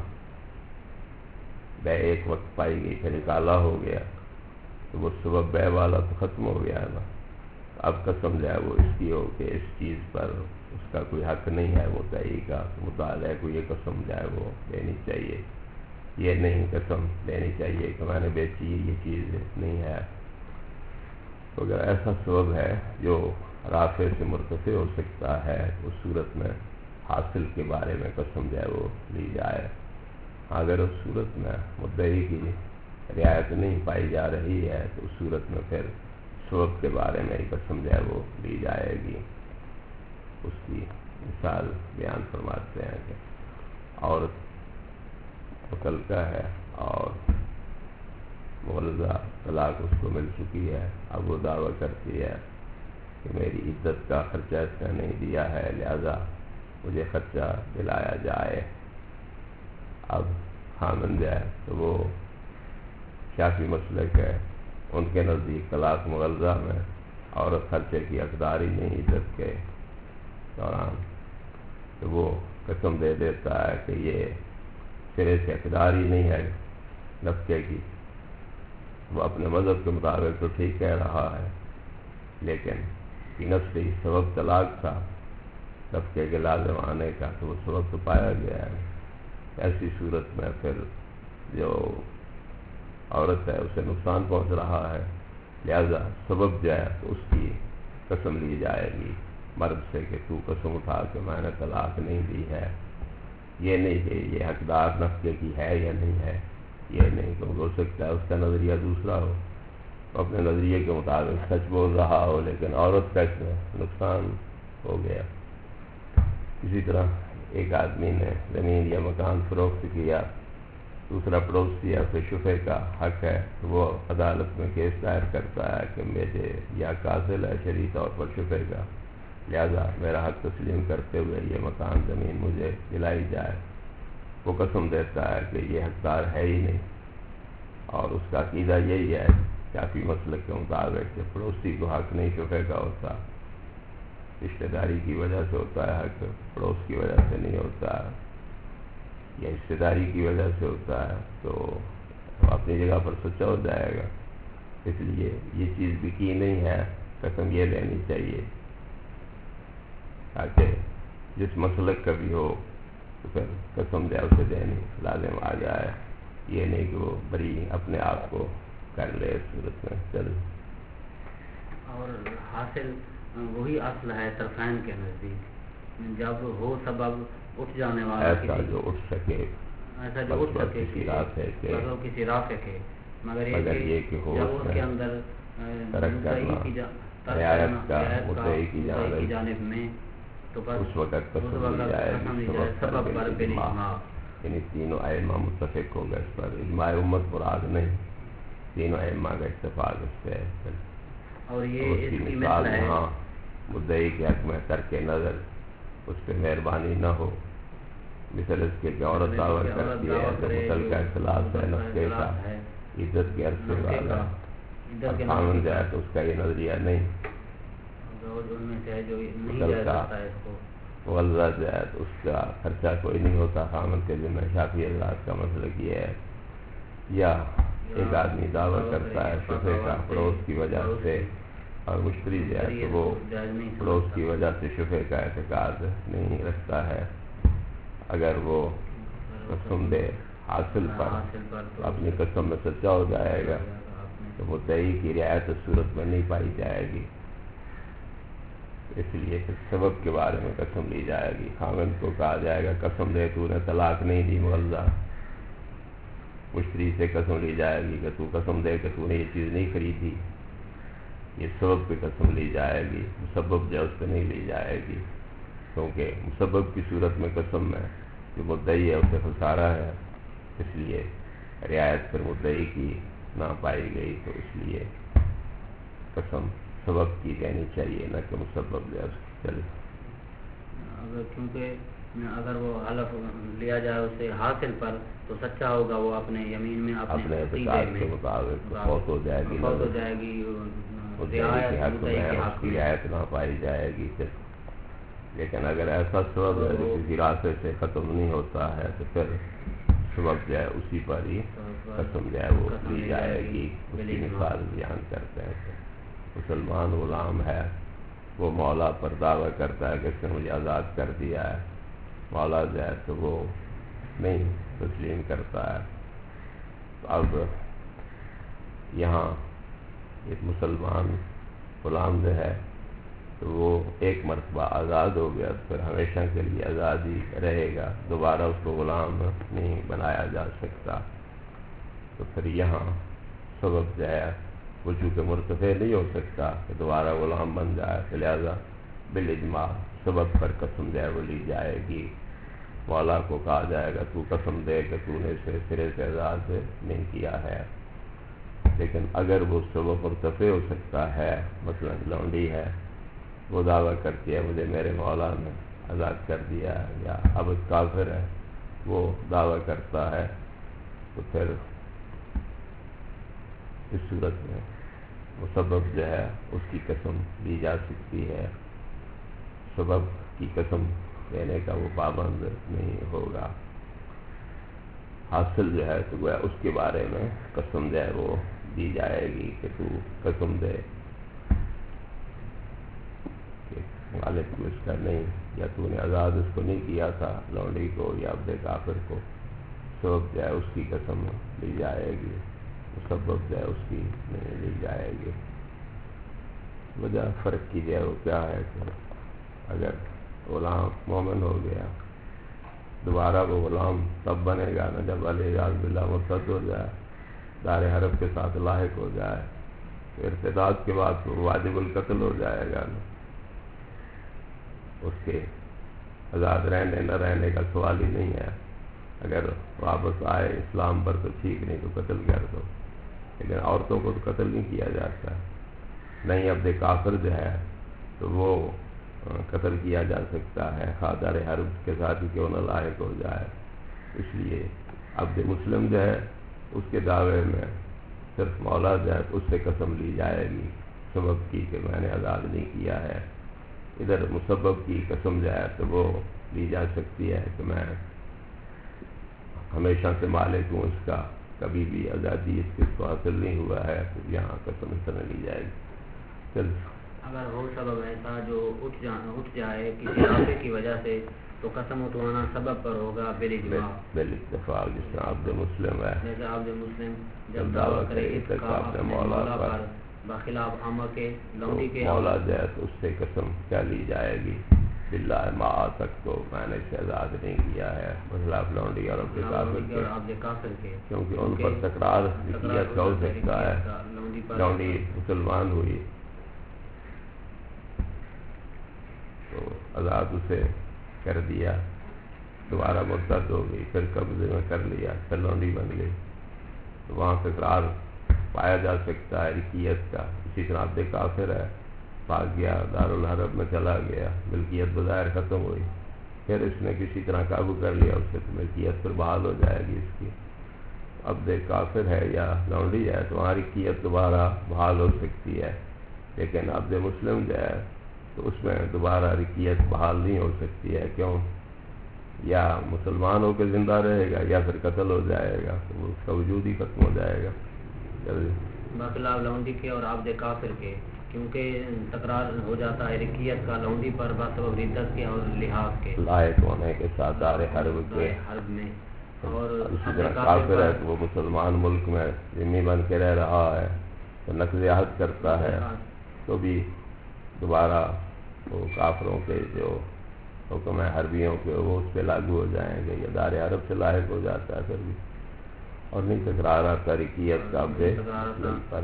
بے ایک وقت پائی گئی پھر نکالا ہو گیا تو وہ سبب بے والا تو ختم ہو گیا نا، اب قسم جو ہے وہ اس کی ہو کہ اس چیز پر اس کا کوئی حق نہیں ہے مدعی کا، مدعا علیہ کو یہ قسم جو ہے وہ دینی چاہیے، یہ نہیں قسم دینی چاہیے کہ میں نے بیچی یہ چیز نہیں ہے۔ تو اگر ایسا سبب ہے جو رافع سے مرتفع ہو سکتا ہے اس صورت میں حاصل کے بارے میں قسم جو ہے وہ لی جائے۔ اگر اس صورت میں مدعی کی رعایت نہیں پائی جا رہی ہے تو اس صورت میں پھر سبب کے بارے میں قسم جو ہے وہ لی جائے گی۔ اس کی مثال بیان فرماتے ہیں کہ عورت مطلقہ ہے اور مغلظہ طلاق اس کو مل چکی ہے، اب وہ دعویٰ کرتی ہے کہ میری عدت کا خرچہ اس نے نہیں دیا ہے لہذا مجھے خرچہ دلایا جائے۔ اب خامند ہے تو وہ شافعی مسلک ہے، ان کے نزدیک طلاق مغلظہ میں عورت خرچے کی حقدار ہی نہیں عدت کے دوران، تو وہ قسم دے دیتا ہے کہ یہ سرے سے حقدار ہی نہیں ہے نفقے کی۔ وہ اپنے مذہب کے مطابق تو ٹھیک کہہ رہا ہے، لیکن نفسی سبب طلاق تھا نفقے کے لازم آنے کا، تو وہ سبب تو پایا گیا ہے۔ ایسی صورت میں پھر جو عورت ہے اسے نقصان پہنچ رہا ہے، لہذا سبب جو ہے تو اس کی قسم لی جائے گی مرد سے کہ تو قسم اٹھا کے میں نے طلاق نہیں دی ہے، یہ نہیں کہ یہ حقدار نفقے کی ہے یا نہیں ہے، یہ نہیں کہ ہو سکتا ہے اس کا نظریہ دوسرا ہو، اپنے نظریے کے مطابق سچ بول رہا ہو لیکن عورت کا اس میں نقصان ہو گیا۔ اسی طرح ایک آدمی نے زمین یا مکان فروخت کیا، دوسرا پڑوسی یا پھر شفے کا حق ہے، تو وہ عدالت میں کیس دائر کرتا ہے کہ مجھے یا قاتل ہے شرعی طور پر شفے کا، لہذا میرا حق تسلیم کرتے ہوئے یہ مکان زمین مجھے دلائی جائے۔ وہ قسم دیتا ہے کہ یہ حقدار ہے ہی نہیں، اور اس کا عقیدہ یہی ہے کافی مسلک کے مطابق کہ پڑوسی کو حق نہیں شفے کا ہوتا، رشتہ داری کی وجہ سے ہوتا ہے حق، پڑوس کی وجہ سے نہیں ہوتا ہے، یا رشتہ داری کی وجہ سے ہوتا ہے، تو اپنی جگہ پر سچا ہو جائے گا۔ اس لیے یہ چیز بکی نہیں ہے، قسم یہ لینی چاہیے تاکہ جس مسلک کا بھی ہو تو پھر قسم جو ہے اسے دینی لازم آ جائے، یہ نہیں کہ وہ بری اپنے آپ کو کر لے اس صورت میں چل۔ اور حاصل وہی اصل ہے طرفین کے نزدیک، جب ہو سبب اٹھ جانے والا ایسا جو اٹھ سکے، ایسا جو اٹھ سکے کسی رافع کے، کسی رافع کے، مگر یہ کہ ہو جب اس کے اندر ترک کرنا رعایت کا مدعی کی جانب میں، تو اس وقت قسم لی جائے سبب پر بالاجماع، یعنی تینوں ائمہ متفق ہو گئے اس پر، اجماع امت مراد نہیں، تینوں ائمہ کا اتفاق اس پہ ہے۔ اور یہ اس کی مثال یہاں مدعی کے حق میں ترک نظر، اس پہ مہربانی نہ ہو، مثل اس کے کہ عورت دعویٰ کرتی ہے تو متعلقہ اختلاف ہے نفقے کا، عزت کے عرصے والا، اور خامن جائے تو اس کا یہ نظریہ نہیں، مغلظہ جائے تو اس کا خرچہ کوئی نہیں ہوتا خامن کے ذمہ، شافعی حضرات کا مسلک یہ ہے۔ یا ایک آدمی دعویٰ کرتا ہے شفے کا پڑوس کی وجہ سے، اور مشتری جو ہے تو وہ پڑوس کی وجہ سے شفے کا اعتقاد نہیں رکھتا ہے، اگر وہ قسم دے حاصل پر اپنی قسم میں سچا ہو جائے گا تو مدعی کی رعایت اس صورت میں نہیں پائی جائے گی، اس لیے سبب کے بارے میں قسم لی جائے گی۔ خاوند کو کہا جائے گا قسم دے تو نے طلاق نہیں دی مغلظہ، مشتری سے قسم لی جائے گی کہ تو قسم دے کہ تو نے یہ چیز نہیں خریدی، یہ سبب پہ قسم لی جائے گی، مسبب جو اس پہ نہیں لی جائے گی، کیونکہ مسبب کی صورت میں قسم میں جو مدعی ہے اسے خسارہ ہے، اس لیے رعایت پر مدعی کی نہ پائی گئی، تو اس لیے قسم سبب کی دینی چاہیے نہ کہ مسبب جو چلے۔ کیونکہ اگر وہ حلف لیا جائے اسے حاصل پر تو سچا ہوگا، وہ اپنے یمین میں اپنے اعتقاد کے مطابق فوت ہو جائے گی، اس کی رعایت نہ پائی جائے گی۔ لیکن اگر ایسا سبب ہے جو کسی راستے سے ختم نہیں ہوتا ہے تو پھر سبب جو ہے اسی پر ہی قسم جو ہے وہ لی جائے گی۔ اس کی مثال بیان کرتے ہیں، مسلمان غلام ہے، وہ مولا پر دعویٰ کرتا ہے کہ اس نے مجھے آزاد کر دیا ہے، مولا جو ہے تو وہ نہیں تسلیم کرتا ہے، تو اب یہاں ایک مسلمان غلام جو ہے تو وہ ایک مرتبہ آزاد ہو گیا، پھر ہمیشہ کے لیے آزادی رہے گا، دوبارہ اس کو غلام نہیں بنایا جا سکتا، تو پھر یہاں سبب جو ہے وہ چونکہ مرتفع نہیں ہو سکتا کہ دوبارہ غلام بن جائے، تو لہذا بالاجماع سبب پر قسم جو ہے وہ لی جائے گی۔ مولا کو کہا جائے گا تو قسم دے کہ تو نے اسے سرے سے آزاد نہیں کیا ہے، لیکن اگر وہ سبب مرتفع ہو سکتا ہے، مثلا لونڈی ہے، وہ دعویٰ کرتی ہے مجھے میرے مولا نے آزاد کر دیا ہے، یا عبد کافر ہے وہ دعویٰ کرتا ہے، تو پھر اس صورت میں مسبب جو ہے اس کی قسم لی جا سکتی ہے، سبب کی قسم دینے کا وہ پابند نہیں ہوگا۔ حاصل جو ہے تو وہ اس کے بارے میں قسم جو ہے وہ دی جائے گی کہ تو قسم دے کہ مالک کو اس کا نہیں، یا تو نے آزاد اس کو نہیں کیا تھا لونڈی کو یا عبد کافر کو، سبب جو ہے اس کی قسم لی جائے گی، مسبب جو ہے اس کی نہیں لی جائے گی۔ وجہ فرق کی جائے وہ کیا ہے کہ اگر غلام مومن ہو گیا دوبارہ وہ غلام تب بنے گا نا جب والعیاذ باللہ مرتد ہو جائے، دار حرب کے ساتھ لاحق ہو جائے، تو ارتداد کے بعد وہ واجب القتل ہو جائے گا نا، اس کے آزاد رہنے نہ رہنے کا سوال ہی نہیں ہے۔ اگر واپس آئے اسلام پر تو ٹھیک، نہیں تو قتل کر دو، لیکن عورتوں کو تو قتل نہیں کیا جاتا، نہیں عبد کافر جو ہے تو وہ قتل کیا جا سکتا ہے، خاطر حرب کے ساتھ ہی کیوں نہ لاحق ہو جائے۔ اس لیے عبد مسلم جو ہے اس کے دعوے میں صرف مولا جو ہے اس سے قسم لی جائے گی سبب کی کہ میں نے آزاد نہیں کیا ہے۔ ادھر مسبب کی قسم جو ہے تو وہ لی جا سکتی ہے کہ میں ہمیشہ سے مالک ہوں اس کا، کبھی بھی آزادی اس کو حاصل نہیں ہوا ہے، تو یہاں قسم اس طرح لی جائے گی۔ اگر وہ سبب ایسا جو اٹھ جائے کسی عاقے کی وجہ سے تو قسم اٹھوانا سبب پر ہوگا بالاتفاق، جس طرح عبد مسلم ہے، جیسے عبد مسلم جب دعویٰ کرے اپنے مولا پر بخلاف عامہ کے لونڈی کے مولا جائے تو اس سے قسم کیا لی جائے گی؟ باللہ ما تک تو میں نے اسے آزاد نہیں کیا ہے، بخلاف لونڈی اور عبد کافر کے، کیونکہ ان پر تکرار حقیقت کا ہو سکتا ہے۔ لونڈی مسلمان ہوئی تو آزاد اسے کر دیا، دوبارہ مرتد ہو گئی، پھر قبضے میں کر لیا، پھر لونڈی بن گئی، تو وہاں تکرار پایا جا سکتا ہے رقیت کا۔ اسی طرح عبد کافر ہے، بھاگ گیا دارالحرب میں چلا گیا، ملکیت بظاہر ختم ہوئی، پھر اس نے کسی طرح قابو کر لیا اسے تو ملکیت پر بحال ہو جائے گی اس کی۔ عبد کافر ہے یا لونڈی ہے تو وہاں رقیت دوبارہ بحال ہو سکتی ہے، لیکن عبد مسلم جو ہے تو اس میں دوبارہ رقیت بحال نہیں ہو سکتی ہے۔ کیوں؟ یا مسلمان ہو کے زندہ رہے گا یا پھر قتل ہو جائے گا، تو اس کا وجود ہی ختم ہو جائے گا۔ بخلاف لونڈی کے اور عبد کافر کے، کیونکہ تکرار ہو جاتا ہے رقیت کا لونڈی پر بسبب ردت کے اور لحاظ کے، لائق ہونے کے ساتھ دار حرب کے حرب میں، اور اسی طرح کافر ہے تو وہ مسلمان ملک میں ذمہ بن کے رہ رہا ہے تو نقض عہد کرتا ہے تو بھی دوبارہ وہ کافروں کے جو حکم ہے حربیوں کے وہ اس پہ لاگو ہو جائیں گے، یا دار عرب سے لاحق ہو جاتا ہے پھر بھی، اور نہیں تکرار آتا رقیت کا عبد مسلم پر،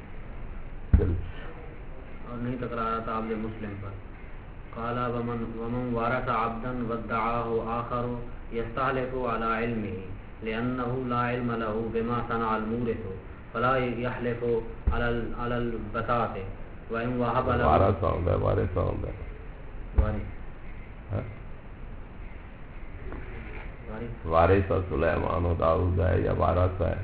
اور نہیں تکرار آتا عبد مسلم پر۔ قال ومن وارث عبدا وادعاه آخر يستحلف على علمه لأنه لا علم له بما صنع المورث فلا يحلف على البتات وإن وهب له وارث سلیمان و داؤد ہے یا وارث ہے؟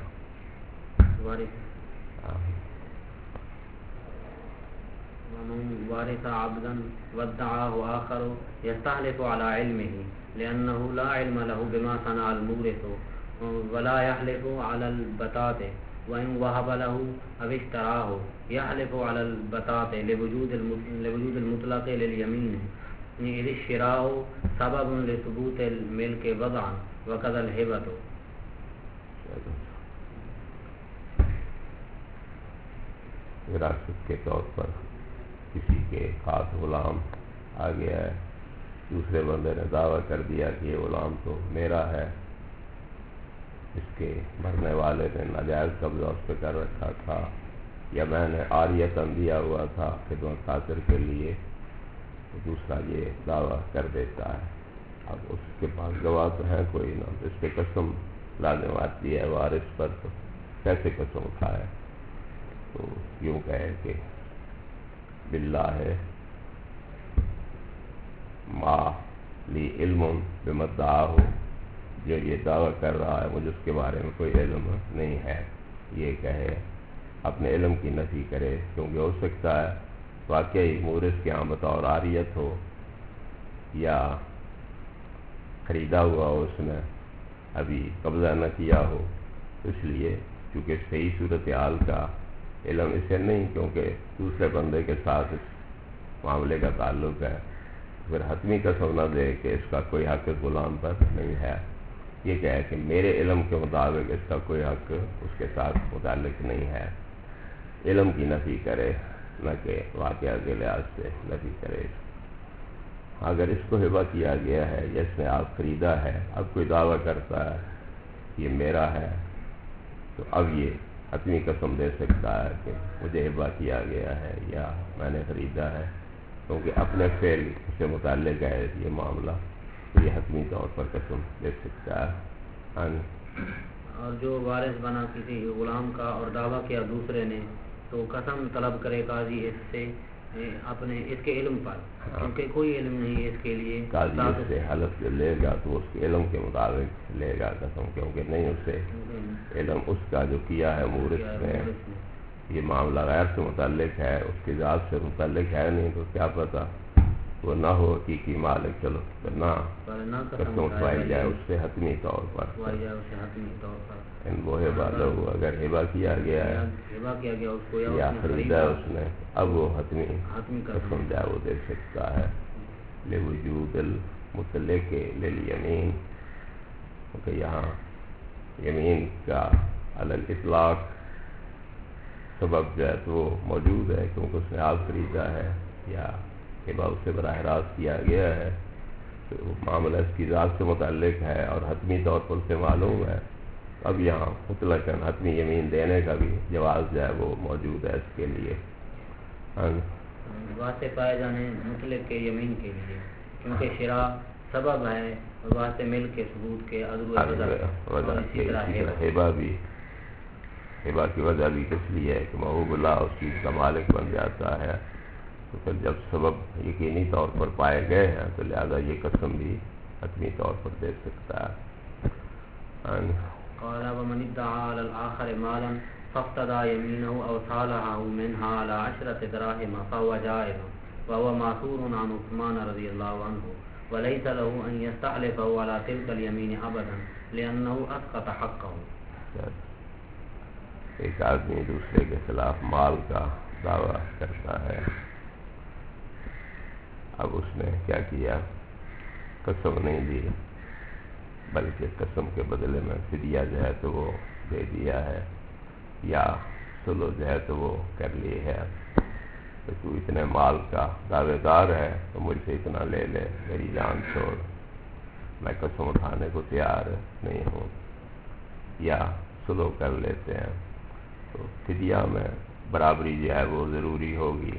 ومن وارث عبدا وادعاه آخر يستحلف على علمه لأنه لا علم له بما صنع المورث ولا يحلف على البتات وإن وهب له أو اشتراه يحلف على البتات لوجود المطلق لليمين إذ الشراء سبب لثبوت الملك وضعا وكذا الهبة۔ وراثت کے طور پر کسی کے خاص غلام آ گیا ہے، دوسرے بندے نے دعویٰ کر دیا کہ یہ غلام تو میرا ہے، اس کے مرنے والے نے ناجائز قبضہ اس پہ کر رکھا تھا، یا میں نے عاریتاً دیا ہوا تھا خدمت خاطر کے لیے، تو دوسرا یہ دعویٰ کر دیتا ہے۔ اب اس کے پاس گواہ تو ہیں کوئی نہ، اس پہ قسم لازم آتی ہے وارث پر، تو کیسے قسم اٹھائے؟ تو یوں کہے کہ باللہ ما لی علم بمدعاہ، جو یہ دعویٰ کر رہا ہے مجھے اس کے بارے میں کوئی علم نہیں ہے، یہ کہے، اپنے علم کی نفی کرے، کیونکہ ہو سکتا ہے واقعی مورث کے یہاں بطور عاریت ہو یا خریدا ہوا ہو، اس نے ابھی قبضہ نہ کیا ہو، اس لیے چونکہ صحیح صورتحال کا علم اسے نہیں، کیونکہ دوسرے بندے کے ساتھ اس معاملے کا تعلق ہے، پھر حتمی قسم نہ دے کہ اس کا کوئی حق غلام پر نہیں ہے، یہ کہے کہ میرے علم کے مطابق اس کا کوئی حق اس کے ساتھ متعلق نہیں ہے، علم کی نفی کرے نہ کہ واقعہ کے لحاظ سے نفی کرے۔ اگر اس کو ہبہ کیا گیا ہے یا اس نے آپ خریدا ہے، اب کوئی دعویٰ کرتا ہے یہ میرا ہے، تو اب یہ حتمی قسم دے سکتا ہے کہ مجھے ہبہ کیا گیا ہے یا میں نے خریدا ہے، کیونکہ اپنے فعل سے متعلق ہے یہ معاملہ، تو یہ حتمی طور پر قسم دے سکتا ہے۔ اور جو وارث بنا کسی غلام کا اور دعویٰ کیا دوسرے نے، تو قسم طلب کرے قاضی اس سے اپنے اس کے علم پر، کیونکہ کوئی علم نہیں ہے اس کے لیے، قاضی اس سے حلف جو لے گا تو اس کے علم کے مطابق لے گا قسم، کیونکہ نہیں اسے علم اس کا جو کیا ہے مورث نے، یہ معاملہ غیر سے متعلق ہے، اس کی ذات سے متعلق ہے نہیں، تو کیا پتہ وہ نہ ہو حقیقی مالک، چلو نہ قسم اٹھوائی جائے اس سے حتمی طور پر۔ ان وہ ہبہ لہو، اگر ہبہ کیا گیا ہے یا خریدا ہے اس نے، اب وہ حتمی قسم جو ہے وہ دے سکتا ہے۔ لوجود المطلق للیمین، کیونکہ یہاں یمین کا علی الاطلاق سبب جو ہے تو وہ موجود ہے، کیونکہ اس نے آپ خریدا ہے یا ہبہ اس سے براہ راست کیا گیا ہے، تو معاملہ اس کی ذات سے متعلق ہے اور حتمی طور پر اسے معلوم ہے، اب یہاں مطلقاً حتمی یمین دینے کا بھی جواز جو ہے وہ موجود ہے اس کے لیے۔ واسطے پائے جانے مطلق کے یمین کے لیے، کیونکہ شرع سبب ہے اور واسطے مل کے ثبوت کے ہبہ بھی، ہبہ کی وجہ بھی کس لیے ہے کہ محبوب اللہ اس چیز کا مالک بن جاتا ہے، تو پھر جب سبب یقینی طور پر پائے گئے ہیں تو لہذا یہ قسم بھی حتمی طور پر دے سکتا ہے۔ قال ومن ادعى على الآخر مالا فافتدى يمينه أو صالحه منها على 10 دراهم فهو جائز، وهو معصور عن عثمان رضي الله عنه، وليس له أن يستحلفه على تلك اليمين أبدا لأنه أسقط حقه۔ ایک آدمی دوسرے کے خلاف مال کا دعویٰ کرتا ہے، اب اس نے کیا کیا، قسم نہیں دی بلکہ قسم کے بدلے میں فدیہ جو ہے تو وہ دے دیا ہے، یا سلو جو ہے تو وہ کر لی ہے کہ تو اتنے مال کا دعوے دار ہے تو مجھ سے اتنا لے لے، میری جان چھوڑ، میں قسم اٹھانے کو تیار نہیں ہوں، یا سلو کر لیتے ہیں، تو فدیہ میں برابری جو ہے وہ ضروری ہوگی،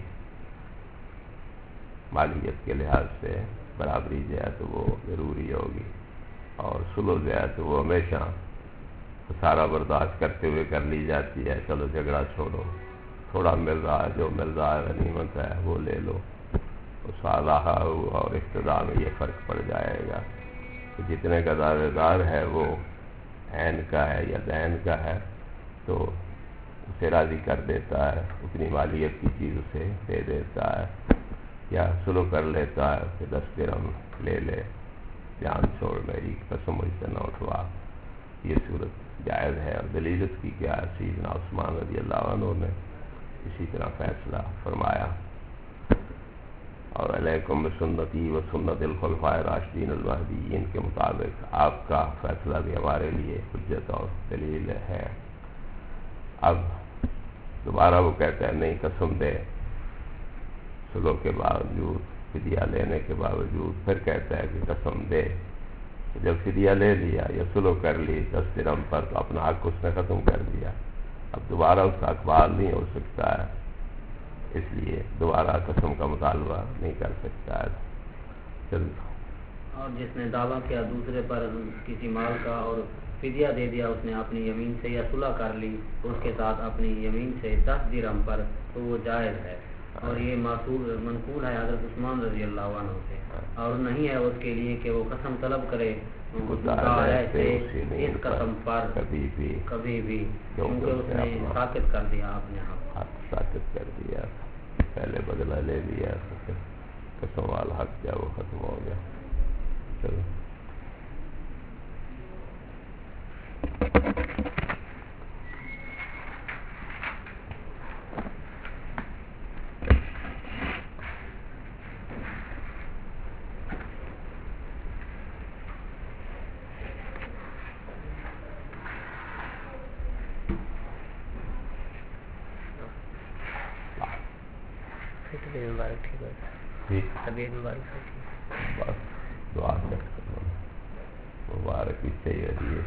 مالیت کے لحاظ سے برابری جو ہے تو وہ ضروری ہوگی، اور سلو جو ہے تو وہ ہمیشہ خسارہ برداشت کرتے ہوئے کر لی جاتی ہے، چلو جھگڑا چھوڑو، تھوڑا مل رہا ہے، جو مل رہا ہے غنیمت ہے وہ لے لو، تو صالحہ اور اقتداء میں یہ فرق پڑ جائے گا کہ جتنے کا دعوے دار ہے وہ عین کا ہے یا دین کا ہے تو اسے راضی کر دیتا ہے، اتنی مالیت کی چیز اسے دے دیتا ہے، یا سلو کر لیتا ہے کہ 10 درہم لے لے، جان چھوڑ، میری قسم مجھ سے نہ اٹھوا، یہ صورت جائز ہے۔ اور دلیل اس کی کیا ہے، سیدنا عثمان رضی اللہ عنہ نے اسی طرح فیصلہ فرمایا، اور علیکم بسنتی و سنت الخلفاء الراشدین المہدیین کے مطابق آپ کا فیصلہ بھی ہمارے لیے حجت اور دلیل ہے۔ اب دوبارہ وہ کہتا ہے نہیں، قسم دے، سلو کے باوجود، فدیہ لینے کے باوجود، پھر کہتا ہے کہ قسم دے، جب فدیہ لے لیا یا سلو کر لی 10 درہم پر تو اپنا حق اس نے ختم کر دیا، اب دوبارہ اس کا حق بحال نہیں ہو سکتا ہے، اس لیے دوبارہ قسم کا مطالبہ نہیں کر سکتا ہے۔ اور جس نے دعویٰ کیا دوسرے پر کسی مال کا اور فدیہ دے دیا اس نے اپنی یمین سے، یا صلح کر لی اس کے ساتھ اپنی یمین سے 10 درہم پر، تو وہ جائز ہے، اور یہ معصور منقول ہے حضرت عثمان رضی اللہ عنہ سے، اور نہیں ہے اس کے لیے کہ وہ قسم طلب کرے اس قسم پر کبھی بھی، کیونکہ اس نے ساکت کر دیا، اپنے حق ساکت کر دیا، پہلے بدلہ لے لیا، قسم والا حق کیا وہ ختم ہو گیا۔ چلو طبیعت مبارک ٹھیک ہو جی طبیعت مبارک ٹھیک بس دعا کرتے ہیں مبارک بھی چاہیے دیے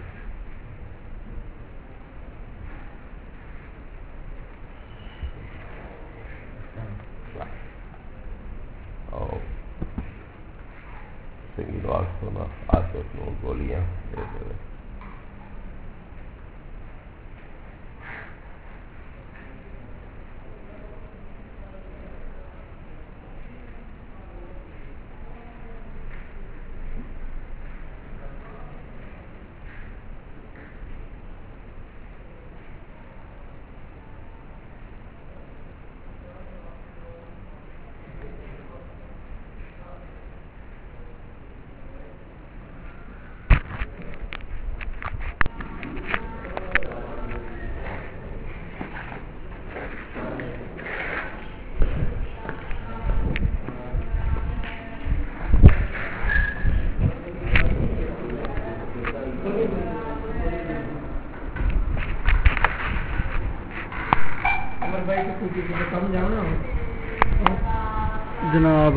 اور سنگی دعا سونا آتے اپنوں گولیاں دے دے جناب